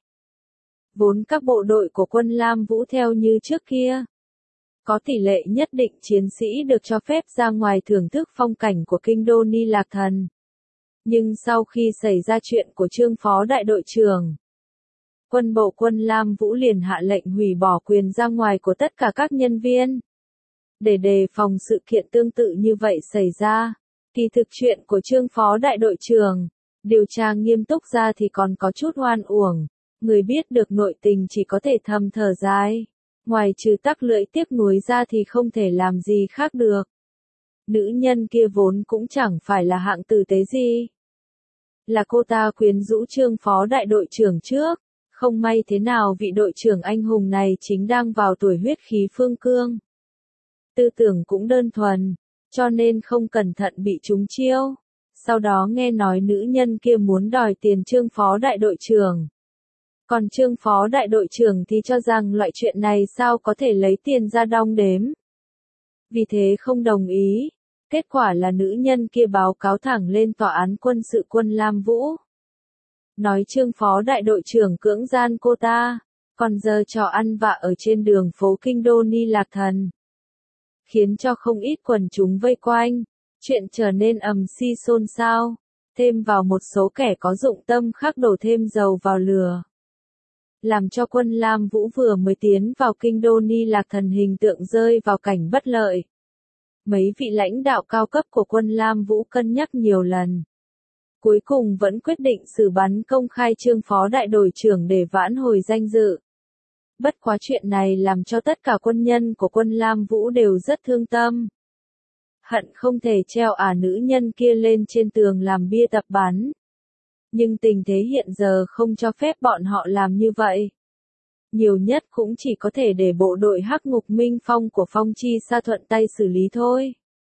Vốn các bộ đội của quân Lam Vũ theo như trước kia, có tỷ lệ nhất định chiến sĩ được cho phép ra ngoài thưởng thức phong cảnh của kinh đô Ni Lạc Thần. Nhưng sau khi xảy ra chuyện của Trương Phó Đại đội trưởng, quân bộ quân Lam Vũ liền hạ lệnh hủy bỏ quyền ra ngoài của tất cả các nhân viên. Để đề phòng sự kiện tương tự như vậy xảy ra, thì thực chuyện của Trương Phó Đại đội trưởng, điều tra nghiêm túc ra thì còn có chút oan uổng, người biết được nội tình chỉ có thể thầm thở dài. Ngoài trừ tắc lưỡi tiếc nuối ra thì không thể làm gì khác được. Nữ nhân kia vốn cũng chẳng phải là hạng tử tế gì. Là cô ta quyến rũ Trương Phó Đại đội trưởng trước, không may thế nào vị đội trưởng anh hùng này chính đang vào tuổi huyết khí phương cương. Tư tưởng cũng đơn thuần, cho nên không cẩn thận bị trúng chiêu. Sau đó nghe nói nữ nhân kia muốn đòi tiền Trương Phó Đại đội trưởng. Còn Trương Phó Đại đội trưởng thì cho rằng loại chuyện này sao có thể lấy tiền ra đong đếm. Vì thế không đồng ý. Kết quả là nữ nhân kia báo cáo thẳng lên tòa án quân sự quân Lam Vũ. Nói Trương Phó Đại đội trưởng cưỡng gian cô ta, còn giờ trò ăn vạ ở trên đường phố kinh đô Ni Lạc Thần. Khiến cho không ít quần chúng vây quanh, chuyện trở nên ầm xi xôn xao, thêm vào một số kẻ có dụng tâm khác đổ thêm dầu vào lửa. Làm cho quân Lam Vũ vừa mới tiến vào kinh đô Ni Lạc Thần hình tượng rơi vào cảnh bất lợi. Mấy vị lãnh đạo cao cấp của quân Lam Vũ cân nhắc nhiều lần. Cuối cùng vẫn quyết định xử bắn công khai Trương Phó Đại đội trưởng để vãn hồi danh dự. Bất quá chuyện này làm cho tất cả quân nhân của quân Lam Vũ đều rất thương tâm. Hận không thể treo nữ nhân kia lên trên tường làm bia tập bắn. Nhưng tình thế hiện giờ không cho phép bọn họ làm như vậy. Nhiều nhất cũng chỉ có thể để bộ đội Hắc Ngục Minh Phong của Phong Chi Sa thuận tay xử lý thôi.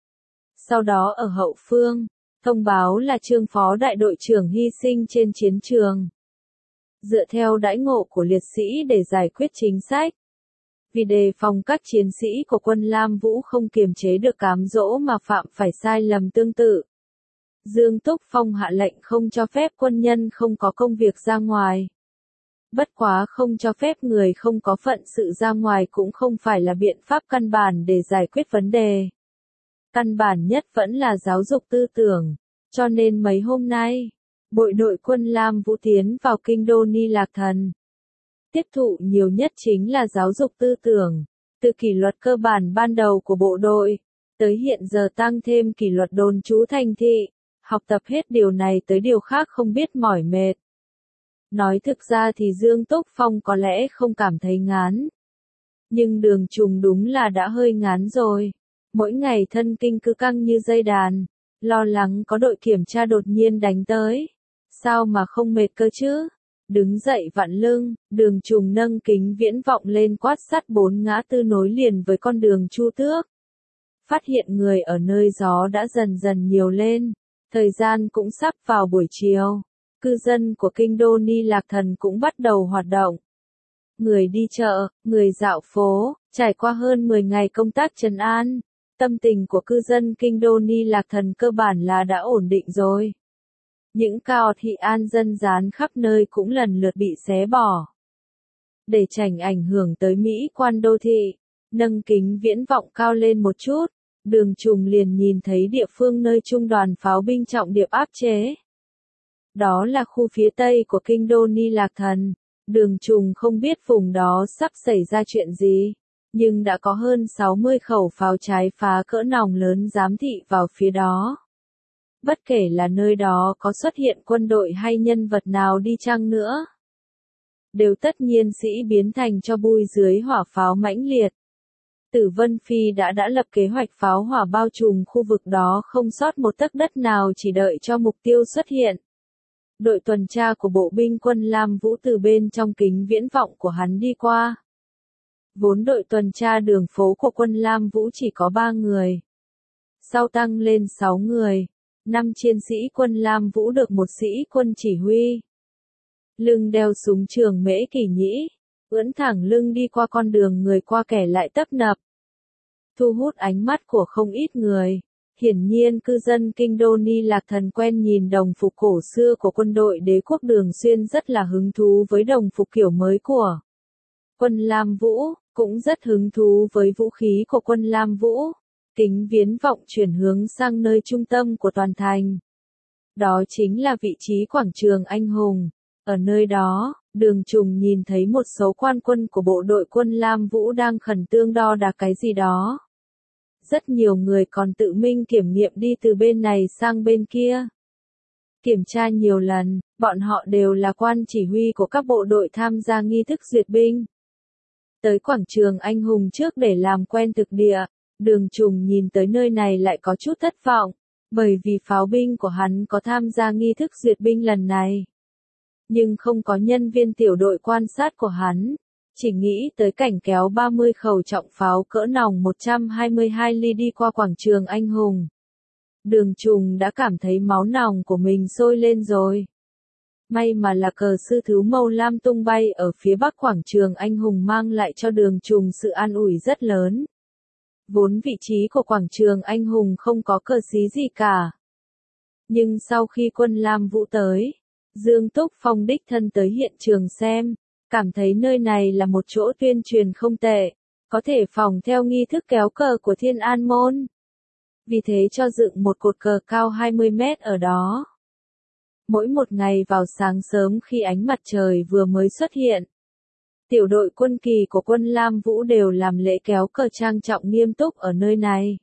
Sau đó ở hậu phương, thông báo là Trương phó đại đội trưởng hy sinh trên chiến trường. Dựa theo đãi ngộ của liệt sĩ để giải quyết chính sách. Vì đề phòng các chiến sĩ của quân Lam Vũ không kiềm chế được cám dỗ mà phạm phải sai lầm tương tự. Dương Túc Phong hạ lệnh không cho phép quân nhân không có công việc ra ngoài. Bất quá không cho phép người không có phận sự ra ngoài cũng không phải là biện pháp căn bản để giải quyết vấn đề. Căn bản nhất vẫn là giáo dục tư tưởng, cho nên mấy hôm nay, bộ đội quân Lam Vũ tiến vào kinh đô Ni Lạc Thần. Tiếp thụ nhiều nhất chính là giáo dục tư tưởng, từ kỷ luật cơ bản ban đầu của bộ đội, tới hiện giờ tăng thêm kỷ luật đồn trú thành thị, học tập hết điều này tới điều khác không biết mỏi mệt. Nói thực ra thì Dương Túc Phong có lẽ không cảm thấy ngán. Nhưng Đường Trùng đúng là đã hơi ngán rồi. Mỗi ngày thân kinh cứ căng như dây đàn, lo lắng có đội kiểm tra đột nhiên đánh tới. Sao mà không mệt cơ chứ? Đứng dậy vặn lưng, Đường Trùng nâng kính viễn vọng lên quát sắt 4 ngã tư nối liền với con đường Chu Tước. Phát hiện người ở nơi gió đã dần dần nhiều lên, thời gian cũng sắp vào buổi chiều. Cư dân của kinh đô Ni Lạc Thần cũng bắt đầu hoạt động. Người đi chợ, người dạo phố, trải qua hơn 10 ngày công tác trấn an, tâm tình của cư dân kinh đô Ni Lạc Thần cơ bản là đã ổn định rồi. Những cao thị an dân dán khắp nơi cũng lần lượt bị xé bỏ. Để tránh ảnh hưởng tới mỹ quan đô thị, nâng kính viễn vọng cao lên một chút, Đường Trùng liền nhìn thấy địa phương nơi trung đoàn pháo binh trọng điểm áp chế. Đó là khu phía tây của kinh đô Ni Lạc Thần. Đường Trùng không biết vùng đó sắp xảy ra chuyện gì, nhưng đã có hơn 60 khẩu pháo trái phá cỡ nòng lớn giám thị vào phía đó. Bất kể là nơi đó có xuất hiện quân đội hay nhân vật nào đi chăng nữa, đều tất nhiên sĩ biến thành cho bụi dưới hỏa pháo mãnh liệt. Tử Vân Phi đã lập kế hoạch pháo hỏa bao trùm khu vực đó không sót một tấc đất nào chỉ đợi cho mục tiêu xuất hiện. Đội tuần tra của bộ binh quân Lam Vũ từ bên trong kính viễn vọng của hắn đi qua. Vốn đội tuần tra đường phố của quân Lam Vũ chỉ có 3 người. Sau tăng lên 6 người, 5 chiến sĩ quân Lam Vũ được một sĩ quân chỉ huy. Lưng đeo súng trường Mễ Kỷ Nhĩ, ưỡn thẳng lưng đi qua con đường người qua kẻ lại tấp nập. Thu hút ánh mắt của không ít người. Hiển nhiên cư dân kinh đô Ni Lạc Thần quen nhìn đồng phục cổ xưa của quân đội đế quốc Đường Xuyên rất là hứng thú với đồng phục kiểu mới của quân Lam Vũ, cũng rất hứng thú với vũ khí của quân Lam Vũ. Kính viễn vọng chuyển hướng sang nơi trung tâm của toàn thành. Đó chính là vị trí quảng trường Anh Hùng. Ở nơi đó, Đường Trùng nhìn thấy một số quan quân của bộ đội quân Lam Vũ đang khẩn trương đo đạc cái gì đó. Rất nhiều người còn tự mình kiểm nghiệm đi từ bên này sang bên kia. Kiểm tra nhiều lần, bọn họ đều là quan chỉ huy của các bộ đội tham gia nghi thức duyệt binh. Tới quảng trường Anh Hùng trước để làm quen thực địa, Đường Trùng nhìn tới nơi này lại có chút thất vọng, bởi vì pháo binh của hắn có tham gia nghi thức duyệt binh lần này. Nhưng không có nhân viên tiểu đội quan sát của hắn. Chỉ nghĩ tới cảnh kéo 30 khẩu trọng pháo cỡ nòng 122 ly đi qua quảng trường Anh Hùng. Đường Trùng đã cảm thấy máu nòng của mình sôi lên rồi. May mà là cờ sư thứ màu lam tung bay ở phía bắc quảng trường Anh Hùng mang lại cho Đường Trùng sự an ủi rất lớn. Vốn vị trí của quảng trường Anh Hùng không có cờ xí gì cả. Nhưng sau khi quân Lam Vũ tới, Dương Túc Phong đích thân tới hiện trường xem. Cảm thấy nơi này là một chỗ tuyên truyền không tệ, có thể phòng theo nghi thức kéo cờ của Thiên An Môn. Vì thế cho dựng một cột cờ cao 20 mét ở đó. Mỗi một ngày vào sáng sớm khi ánh mặt trời vừa mới xuất hiện, tiểu đội quân kỳ của quân Lam Vũ đều làm lễ kéo cờ trang trọng nghiêm túc ở nơi này.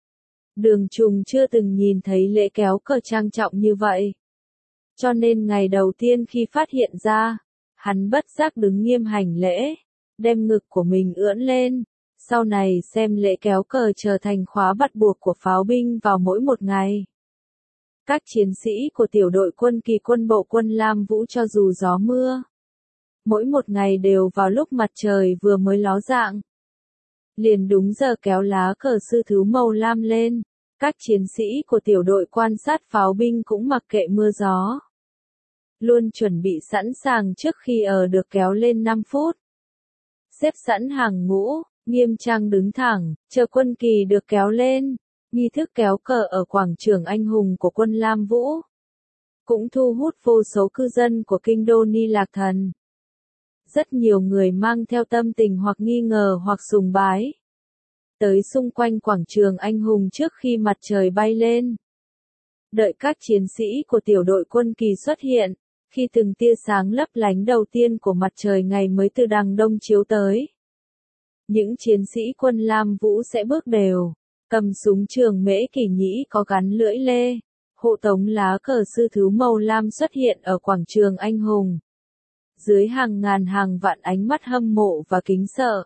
Đường Trùng chưa từng nhìn thấy lễ kéo cờ trang trọng như vậy. Cho nên ngày đầu tiên khi phát hiện ra, hắn bất giác đứng nghiêm hành lễ, đem ngực của mình ưỡn lên, sau này xem lễ kéo cờ trở thành khóa bắt buộc của pháo binh vào mỗi một ngày. Các chiến sĩ của tiểu đội quân kỳ quân bộ quân Lam Vũ cho dù gió mưa, Mỗi một ngày đều vào lúc mặt trời vừa mới ló dạng. Liền đúng giờ kéo lá cờ sư thứ màu lam lên, các chiến sĩ của tiểu đội quan sát pháo binh cũng mặc kệ mưa gió. Luôn chuẩn bị sẵn sàng trước khi được kéo lên 5 phút. Xếp sẵn hàng ngũ, nghiêm trang đứng thẳng, chờ quân kỳ được kéo lên. Nghi thức kéo cờ ở quảng trường anh hùng của quân Lam Vũ cũng thu hút vô số cư dân của kinh đô Ni Lạc Thần. Rất nhiều người mang theo tâm tình hoặc nghi ngờ hoặc sùng bái tới xung quanh quảng trường anh hùng trước khi mặt trời bay lên. Đợi các chiến sĩ của tiểu đội quân kỳ xuất hiện, khi từng tia sáng lấp lánh đầu tiên của mặt trời ngày mới từ đằng đông chiếu tới. Những chiến sĩ quân Lam Vũ sẽ bước đều, cầm súng trường mễ kỷ nhĩ có gắn lưỡi lê, hộ tống lá cờ sư thứ màu lam xuất hiện ở quảng trường anh hùng. Dưới hàng ngàn hàng vạn ánh mắt hâm mộ và kính sợ.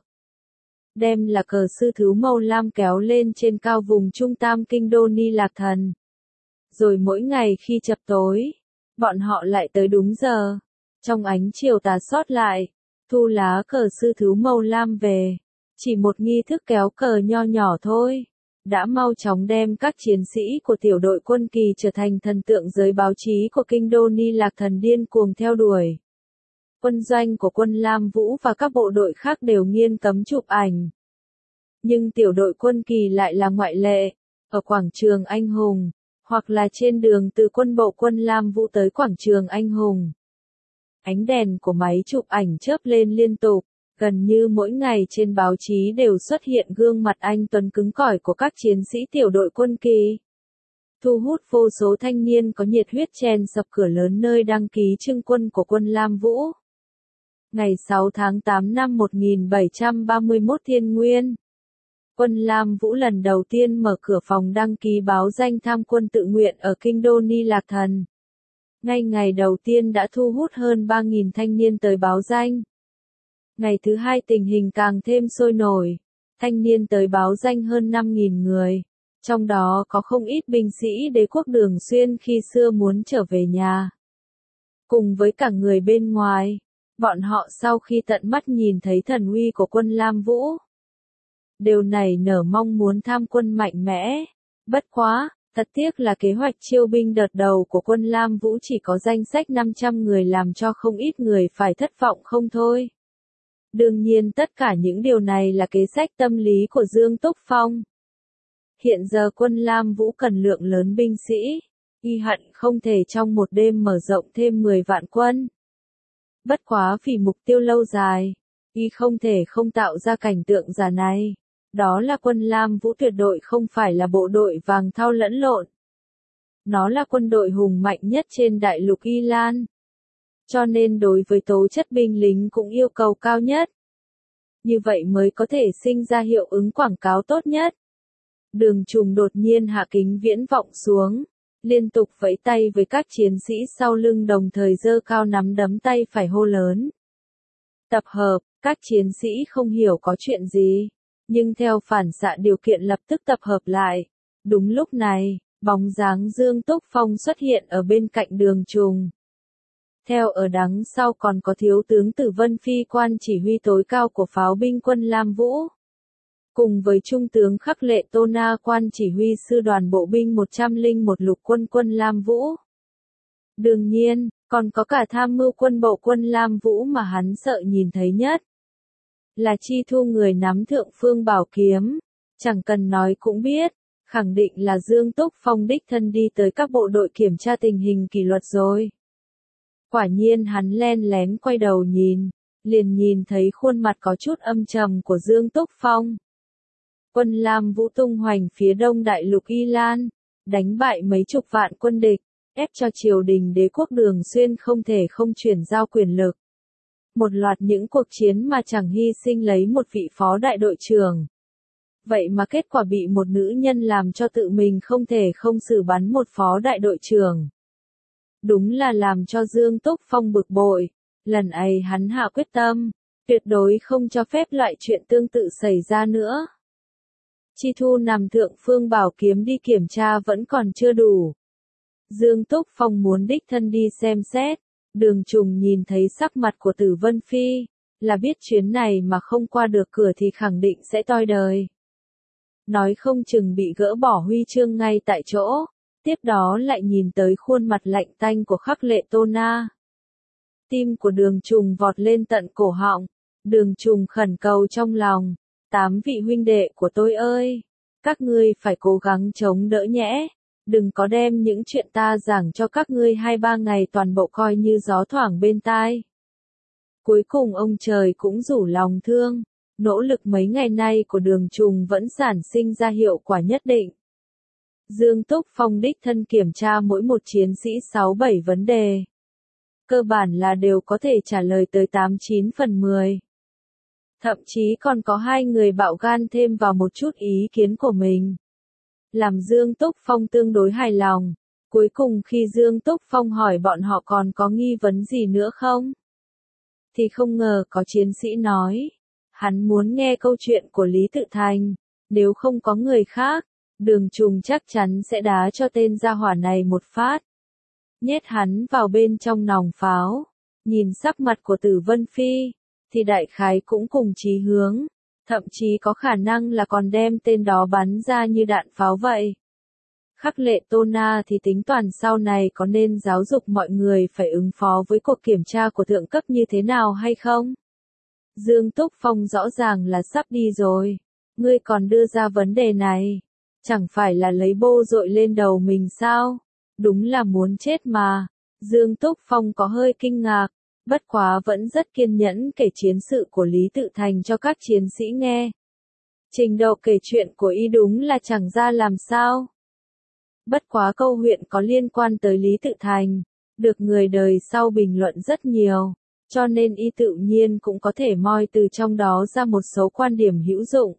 Đem là cờ sư thứ màu lam kéo lên trên cao vùng trung tam kinh đô Ni Lạc Thần. Rồi mỗi ngày khi chập tối, bọn họ lại tới đúng giờ. Trong ánh chiều tà sót lại, thu lá cờ sư thứ màu lam về. Chỉ một nghi thức kéo cờ nho nhỏ thôi, đã mau chóng đem các chiến sĩ của tiểu đội quân kỳ trở thành thần tượng giới báo chí của kinh đô Ni Lạc Thần điên cuồng theo đuổi. Quân doanh của quân Lam Vũ và các bộ đội khác đều nghiêm cấm chụp ảnh. Nhưng tiểu đội quân kỳ lại là ngoại lệ, ở quảng trường anh hùng, hoặc là trên đường từ quân bộ quân Lam Vũ tới quảng trường anh hùng. Ánh đèn của máy chụp ảnh chớp lên liên tục, gần như mỗi ngày trên báo chí đều xuất hiện gương mặt anh tuấn cứng cỏi của các chiến sĩ tiểu đội quân kỳ. Thu hút vô số thanh niên có nhiệt huyết chen sập cửa lớn nơi đăng ký trưng quân của quân Lam Vũ. Ngày 6 tháng 8 năm 1731 Thiên Nguyên, quân Lam Vũ lần đầu tiên mở cửa phòng đăng ký báo danh tham quân tự nguyện ở kinh đô Ni Lạc Thần. Ngay ngày đầu tiên đã thu hút hơn 3.000 thanh niên tới báo danh. Ngày thứ hai tình hình càng thêm sôi nổi, thanh niên tới báo danh hơn 5.000 người, trong đó có không ít binh sĩ đế quốc Đường Xuyên khi xưa muốn trở về nhà. Cùng với cả người bên ngoài, bọn họ sau khi tận mắt nhìn thấy thần uy của quân Lam Vũ, đều nảy nở mong muốn tham quân mạnh mẽ. Bất quá, thật tiếc là kế hoạch chiêu binh đợt đầu của quân Lam Vũ chỉ có danh sách 500 người làm cho không ít người phải thất vọng không thôi. Đương nhiên tất cả những điều này là kế sách tâm lý của Dương Túc Phong. Hiện giờ quân Lam Vũ cần lượng lớn binh sĩ, y hận không thể trong một đêm mở rộng thêm 10 vạn quân. Bất quá vì mục tiêu lâu dài, y không thể không tạo ra cảnh tượng giả này. Đó là quân Lam Vũ tuyệt đối không phải là bộ đội vàng thau lẫn lộn. Nó là quân đội hùng mạnh nhất trên đại lục Y Lan. Cho nên đối với tố chất binh lính cũng yêu cầu cao nhất. Như vậy mới có thể sinh ra hiệu ứng quảng cáo tốt nhất. Đường Trùng đột nhiên hạ kính viễn vọng xuống, liên tục vẫy tay với các chiến sĩ sau lưng đồng thời giơ cao nắm đấm tay phải hô lớn. Tập hợp, các chiến sĩ không hiểu có chuyện gì, nhưng theo phản xạ điều kiện lập tức tập hợp lại. Đúng lúc này, bóng dáng Dương Túc Phong xuất hiện ở bên cạnh Đường Trùng. Theo ở đằng sau còn có thiếu tướng Tử Vân Phi quan chỉ huy tối cao của pháo binh quân Lam Vũ. Cùng với trung tướng Khắc Lệ Tô Na quan chỉ huy sư đoàn bộ binh 101 lục quân quân Lam Vũ. Đương nhiên, còn có cả tham mưu quân bộ quân Lam Vũ mà hắn sợ nhìn thấy nhất. Là Chi Thu người nắm thượng phương bảo kiếm. Chẳng cần nói cũng biết, khẳng định là Dương Túc Phong đích thân đi tới các bộ đội kiểm tra tình hình kỷ luật rồi. Quả nhiên hắn len lén quay đầu nhìn, liền nhìn thấy khuôn mặt có chút âm trầm của Dương Túc Phong. Quân Lam Vũ tung hoành phía đông đại lục Y Lan, đánh bại mấy chục vạn quân địch, ép cho triều đình đế quốc Đường Xuyên không thể không chuyển giao quyền lực. Một loạt những cuộc chiến mà chẳng hy sinh lấy một vị phó đại đội trưởng. Vậy mà kết quả bị một nữ nhân làm cho tự mình không thể không xử bắn một phó đại đội trưởng. Đúng là làm cho Dương Túc Phong bực bội, lần ấy hắn hạ quyết tâm, tuyệt đối không cho phép loại chuyện tương tự xảy ra nữa. Chi Thu nằm thượng phương bảo kiếm đi kiểm tra vẫn còn chưa đủ. Dương Túc Phong muốn đích thân đi xem xét, Đường Trùng nhìn thấy sắc mặt của Tử Vân Phi, là biết chuyến này mà không qua được cửa thì khẳng định sẽ toi đời. Nói không chừng bị gỡ bỏ huy chương ngay tại chỗ, tiếp đó lại nhìn tới khuôn mặt lạnh tanh của Khắc Lệ Tô Na. Tim của Đường Trùng vọt lên tận cổ họng, Đường Trùng khẩn cầu trong lòng, 8 vị huynh đệ của tôi ơi, các ngươi phải cố gắng chống đỡ nhẽ, đừng có đem những chuyện ta giảng cho các ngươi 2-3 ngày toàn bộ coi như gió thoảng bên tai. Cuối cùng ông trời cũng rủ lòng thương, nỗ lực mấy ngày nay của Đường Trùng vẫn sản sinh ra hiệu quả nhất định. Dương Túc Phong đích thân kiểm tra mỗi một chiến sĩ 6-7 vấn đề. Cơ bản là đều có thể trả lời tới 8-9 phần 10. Thậm chí còn có 2 người bạo gan thêm vào một chút ý kiến của mình. Làm Dương Túc Phong tương đối hài lòng. Cuối cùng khi Dương Túc Phong hỏi bọn họ còn có nghi vấn gì nữa không? Thì không ngờ có chiến sĩ nói. Hắn muốn nghe câu chuyện của Lý Tự Thành. Nếu không có người khác, Đường Trùng chắc chắn sẽ đá cho tên gia hỏa này một phát. Nhét hắn vào bên trong nòng pháo. Nhìn sắc mặt của Tử Vân Phi, thì đại khái cũng cùng chí hướng. Thậm chí có khả năng là còn đem tên đó bắn ra như đạn pháo vậy. Khắc Lệ Tô Na thì tính toán sau này có nên giáo dục mọi người phải ứng phó với cuộc kiểm tra của thượng cấp như thế nào hay không? Dương Túc Phong rõ ràng là sắp đi rồi. Ngươi còn đưa ra vấn đề này. Chẳng phải là lấy bô dội lên đầu mình sao? Đúng là muốn chết mà. Dương Túc Phong có hơi kinh ngạc. Bất quá vẫn rất kiên nhẫn kể chiến sự của Lý Tự Thành cho các chiến sĩ nghe. Trình độ kể chuyện của y đúng là chẳng ra làm sao. Bất quá câu huyện có liên quan tới Lý Tự Thành, được người đời sau bình luận rất nhiều, cho nên y tự nhiên cũng có thể moi từ trong đó ra một số quan điểm hữu dụng.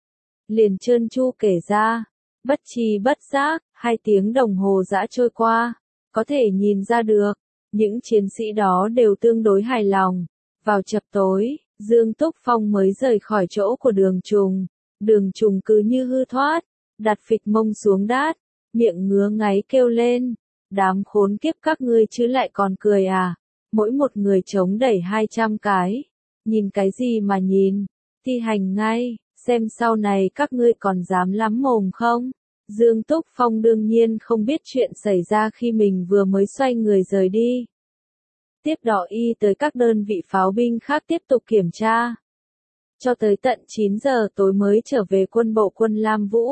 Liền trơn tru kể ra, bất tri bất giác, 2 tiếng đồng hồ đã trôi qua, có thể nhìn ra được. Những chiến sĩ đó đều tương đối hài lòng. Vào chập tối, Dương Túc Phong mới rời khỏi chỗ của Đường Trùng. Đường Trùng cứ như hư thoát, đặt phịch mông xuống đát, miệng ngứa ngáy kêu lên. Đám khốn kiếp các ngươi chứ lại còn cười à? Mỗi một người chống đẩy 200 cái. Nhìn cái gì mà nhìn? Thi hành ngay, xem sau này các ngươi còn dám lắm mồm không? Dương Túc Phong đương nhiên không biết chuyện xảy ra khi mình vừa mới xoay người rời đi. Tiếp đó y tới các đơn vị pháo binh khác tiếp tục kiểm tra. Cho tới tận 9 giờ tối mới trở về quân bộ quân Lam Vũ.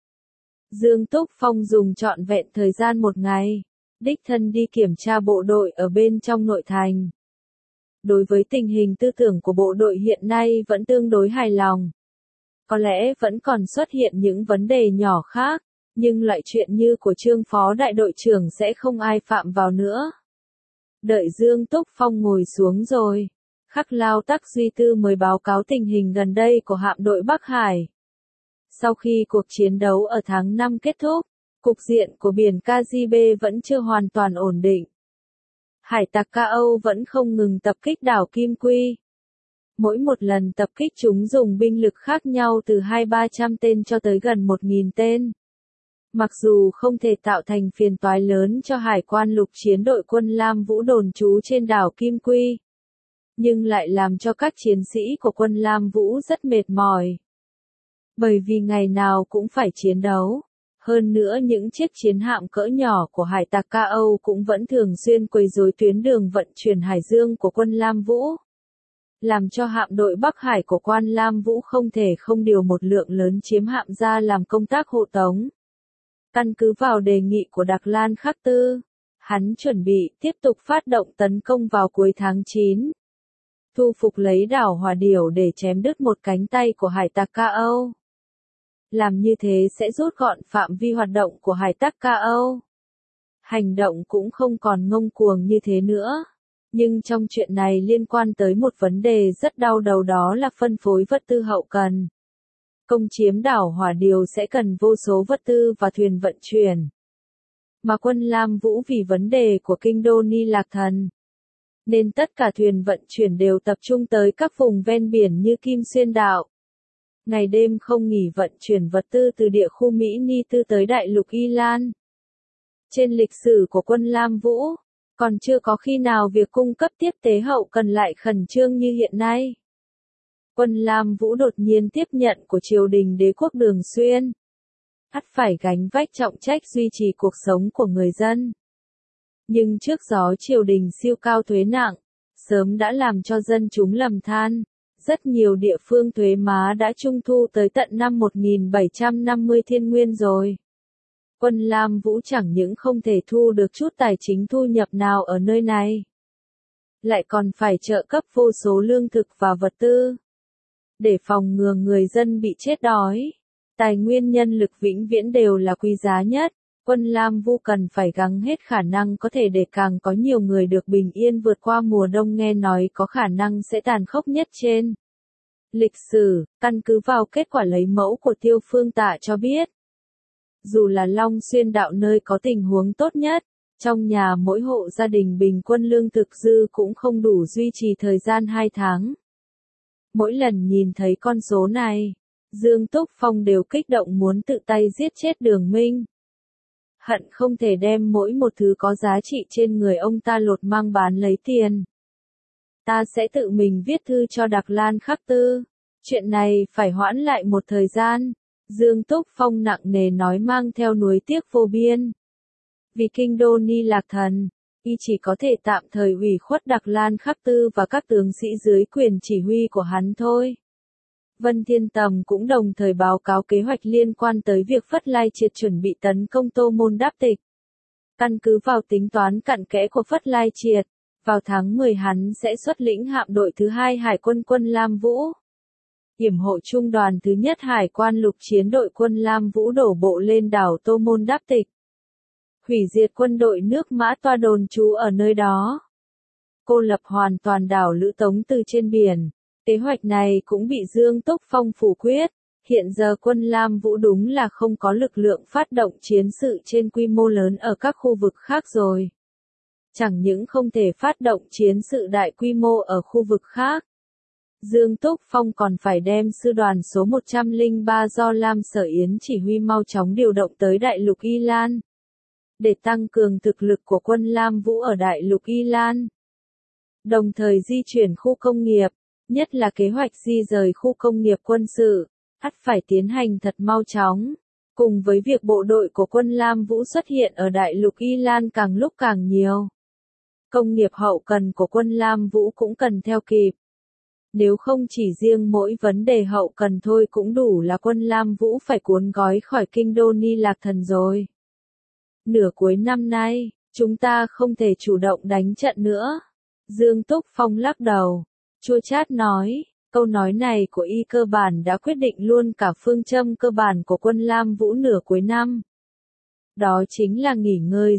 Dương Túc Phong dùng trọn vẹn thời gian 1 ngày, đích thân đi kiểm tra bộ đội ở bên trong nội thành. Đối với tình hình tư tưởng của bộ đội hiện nay vẫn tương đối hài lòng. Có lẽ vẫn còn xuất hiện những vấn đề nhỏ khác, nhưng loại chuyện như của Trương Phó Đại đội trưởng sẽ không ai phạm vào nữa. Đợi Dương Túc Phong ngồi xuống rồi, Khắc Lao Tắc Duy Tư mới báo cáo tình hình gần đây của hạm đội Bắc Hải. Sau khi cuộc chiến đấu ở tháng 5 kết thúc, cục diện của biển Caribe vẫn chưa hoàn toàn ổn định. Hải tặc Ca Âu vẫn không ngừng tập kích đảo Kim Quy. Mỗi một lần tập kích chúng dùng binh lực khác nhau từ 200-300 tên cho tới gần 1.000 tên. Mặc dù không thể tạo thành phiền toái lớn cho hải quan lục chiến đội quân Lam Vũ đồn trú trên đảo Kim Quy, nhưng lại làm cho các chiến sĩ của quân Lam Vũ rất mệt mỏi. Bởi vì ngày nào cũng phải chiến đấu. Hơn nữa những chiếc chiến hạm cỡ nhỏ của hải tặc Ca Âu cũng vẫn thường xuyên quấy rối tuyến đường vận chuyển hải dương của quân Lam Vũ. Làm cho hạm đội Bắc Hải của quan Lam Vũ không thể không điều một lượng lớn chiếm hạm ra làm công tác hộ tống. Căn cứ vào đề nghị của Đặc Lan Khắc Tư, hắn chuẩn bị tiếp tục phát động tấn công vào cuối tháng 9. Thu phục lấy đảo Hòa Điểu để chém đứt một cánh tay của hải tặc Ca Âu. Làm như thế sẽ rút gọn phạm vi hoạt động của hải tặc Ca Âu. Hành động cũng không còn ngông cuồng như thế nữa. Nhưng trong chuyện này liên quan tới một vấn đề rất đau đầu, đó là phân phối vật tư hậu cần. Công chiếm đảo Hỏa Điều sẽ cần vô số vật tư và thuyền vận chuyển. Mà quân Lam Vũ vì vấn đề của kinh đô Ni Lạc Thần, nên tất cả thuyền vận chuyển đều tập trung tới các vùng ven biển như Kim Xuyên Đảo. Ngày đêm không nghỉ vận chuyển vật tư từ địa khu Mỹ Ni Tư tới đại lục Y Lan. Trên lịch sử của quân Lam Vũ, Còn chưa có khi nào việc cung cấp tiếp tế hậu cần lại khẩn trương như hiện nay. Quân Lam Vũ đột nhiên tiếp nhận của triều đình đế quốc Đường Xuyên. Ắt phải gánh vác trọng trách duy trì cuộc sống của người dân. Nhưng trước gió triều đình siêu cao thuế nặng, sớm đã làm cho dân chúng lầm than. Rất nhiều địa phương thuế má đã trung thu tới tận năm 1750 thiên nguyên rồi. Quân Lam Vũ chẳng những không thể thu được chút tài chính thu nhập nào ở nơi này, lại còn phải trợ cấp vô số lương thực và vật tư, để phòng ngừa người dân bị chết đói. Tài nguyên nhân lực vĩnh viễn đều là quý giá nhất. Quân Lam Vũ cần phải gắng hết khả năng có thể để càng có nhiều người được bình yên vượt qua mùa đông nghe nói có khả năng sẽ tàn khốc nhất trên lịch sử, căn cứ vào kết quả lấy mẫu của Tiêu Phương Tạ cho biết. Dù là Long Xuyên đạo nơi có tình huống tốt nhất, trong nhà mỗi hộ gia đình bình quân lương thực dư cũng không đủ duy trì thời gian 2 tháng. Mỗi lần nhìn thấy con số này, Dương Túc Phong đều kích động muốn tự tay giết chết Đường Minh. Hận không thể đem mỗi một thứ có giá trị trên người ông ta lột mang bán lấy tiền. Ta sẽ tự mình viết thư cho Đặc Lan Khắc Tư. Chuyện này phải hoãn lại một thời gian. Dương Túc Phong nặng nề nói mang theo nuối tiếc vô biên. Vì kinh đô Ni Lạc Thần, y chỉ có thể tạm thời ủy khuất Đặc Lan Khắc Tư và các tướng sĩ dưới quyền chỉ huy của hắn thôi. Vân Thiên Tầm cũng đồng thời báo cáo kế hoạch liên quan tới việc Phất Lai Triệt chuẩn bị tấn công Tô Môn Đáp Tịch. Căn cứ vào tính toán cặn kẽ của Phất Lai Triệt, vào tháng 10 hắn sẽ xuất lĩnh hạm đội thứ 2 Hải quân quân Lam Vũ. Yểm hộ trung đoàn thứ nhất Hải quan lục chiến đội quân Lam Vũ đổ bộ lên đảo Tô Môn Đáp Tịch. Hủy diệt quân đội nước Mã toa đồn trú ở nơi đó. Cô lập hoàn toàn đảo Lữ Tống từ trên biển. Kế hoạch này cũng bị Dương Túc Phong phủ quyết. Hiện giờ quân Lam Vũ đúng là không có lực lượng phát động chiến sự trên quy mô lớn ở các khu vực khác rồi. Chẳng những không thể phát động chiến sự đại quy mô ở khu vực khác. Dương Túc Phong còn phải đem sư đoàn số 103 do Lam Sở Yến chỉ huy mau chóng điều động tới Đại lục Y Lan. Để tăng cường thực lực của quân Lam Vũ ở Đại lục Y Lan. Đồng thời di chuyển khu công nghiệp, nhất là kế hoạch di rời khu công nghiệp quân sự, ắt phải tiến hành thật mau chóng. Cùng với việc bộ đội của quân Lam Vũ xuất hiện ở Đại lục Y Lan càng lúc càng nhiều. Công nghiệp hậu cần của quân Lam Vũ cũng cần theo kịp. Nếu không chỉ riêng mỗi vấn đề hậu cần thôi cũng đủ là quân Lam Vũ phải cuốn gói khỏi kinh đô Ni Lạc Thần rồi. Nửa cuối năm nay, chúng ta không thể chủ động đánh trận nữa. Dương Túc Phong lắc đầu, chua chát nói, câu nói này của y cơ bản đã quyết định luôn cả phương châm cơ bản của quân Lam Vũ nửa cuối năm. Đó chính là nghỉ ngơi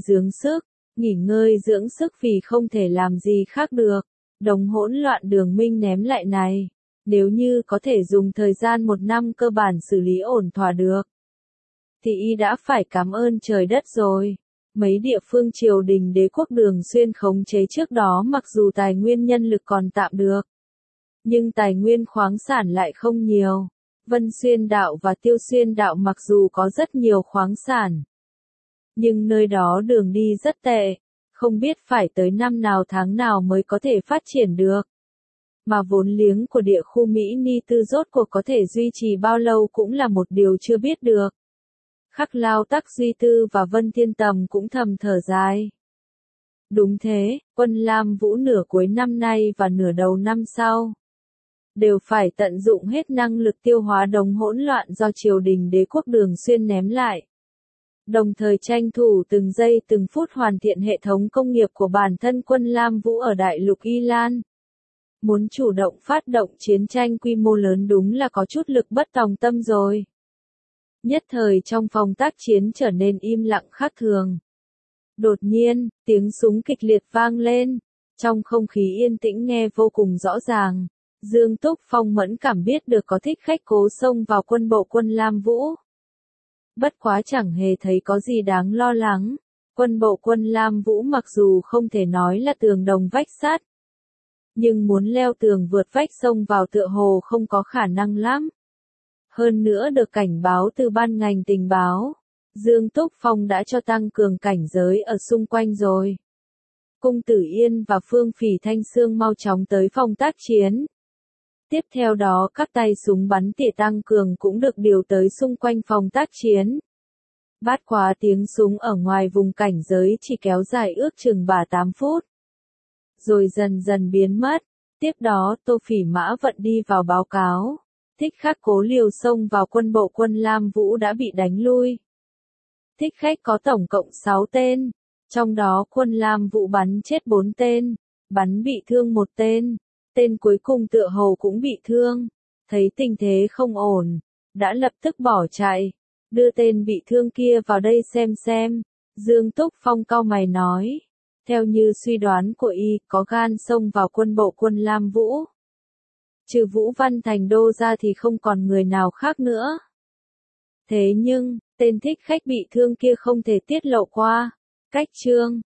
dưỡng sức vì không thể làm gì khác được. Đống hỗn loạn Đường Minh ném lại này, nếu như có thể dùng thời gian 1 năm cơ bản xử lý ổn thỏa được, thì y đã phải cảm ơn trời đất rồi. Mấy địa phương triều đình đế quốc Đường Xuyên khống chế trước đó mặc dù tài nguyên nhân lực còn tạm được, nhưng tài nguyên khoáng sản lại không nhiều. Vân Xuyên đạo và Tiêu Xuyên đạo mặc dù có rất nhiều khoáng sản, nhưng nơi đó đường đi rất tệ, không biết phải tới năm nào tháng nào mới có thể phát triển được. Mà vốn liếng của địa khu Mỹ Ni Tư rốt cuộc có thể duy trì bao lâu cũng là một điều chưa biết được. Khắc Lao Tắc Duy Tư và Vân Thiên Tầm cũng thầm thở dài. Đúng thế, quân Lam Vũ nửa cuối năm nay và nửa đầu năm sau đều phải tận dụng hết năng lực tiêu hóa đống hỗn loạn do triều đình đế quốc Đường Xuyên ném lại. Đồng thời tranh thủ từng giây từng phút hoàn thiện hệ thống công nghiệp của bản thân quân Lam Vũ ở Đại lục Y Lan. Muốn chủ động phát động chiến tranh quy mô lớn đúng là có chút lực bất tòng tâm rồi. Nhất thời trong phòng tác chiến trở nên im lặng khác thường. Đột nhiên, tiếng súng kịch liệt vang lên. Trong không khí yên tĩnh nghe vô cùng rõ ràng. Dương Túc Phong mẫn cảm biết được có thích khách cố xông vào quân bộ quân Lam Vũ. Bất quá chẳng hề thấy có gì đáng lo lắng. Quân bộ quân Lam Vũ mặc dù không thể nói là tường đồng vách sắt, nhưng muốn leo tường vượt vách xông vào tựa hồ không có khả năng lắm. Hơn nữa được cảnh báo từ ban ngành tình báo, Dương Túc Phong đã cho tăng cường cảnh giới ở xung quanh rồi. Cung Tử Yên và Phương Phỉ Thanh Xương mau chóng tới phòng tác chiến. Tiếp theo đó các tay súng bắn tỉa tăng cường cũng được điều tới xung quanh phòng tác chiến. Bát quá tiếng súng ở ngoài vùng cảnh giới chỉ kéo dài ước chừng 7-8 phút. Rồi dần dần biến mất. Tiếp đó Tô Phỉ Mã Vận đi vào báo cáo. Thích Khách cố liều xông vào quân bộ quân Lam Vũ đã bị đánh lui. Thích Khách có tổng cộng 6 tên. Trong đó quân Lam Vũ bắn chết 4 tên. Bắn bị thương 1 tên. Tên cuối cùng tựa hồ cũng bị thương. Thấy tình thế không ổn. Đã lập tức bỏ chạy. Đưa tên bị thương kia vào đây xem. Dương Túc Phong cau mày nói. Theo như suy đoán của y, có gan xông vào quân bộ quân Lam Vũ. Trừ Vũ Văn Thành Đô ra thì không còn người nào khác nữa. Thế nhưng, tên Thích Khách bị thương kia không thể tiết lộ qua. Cách chương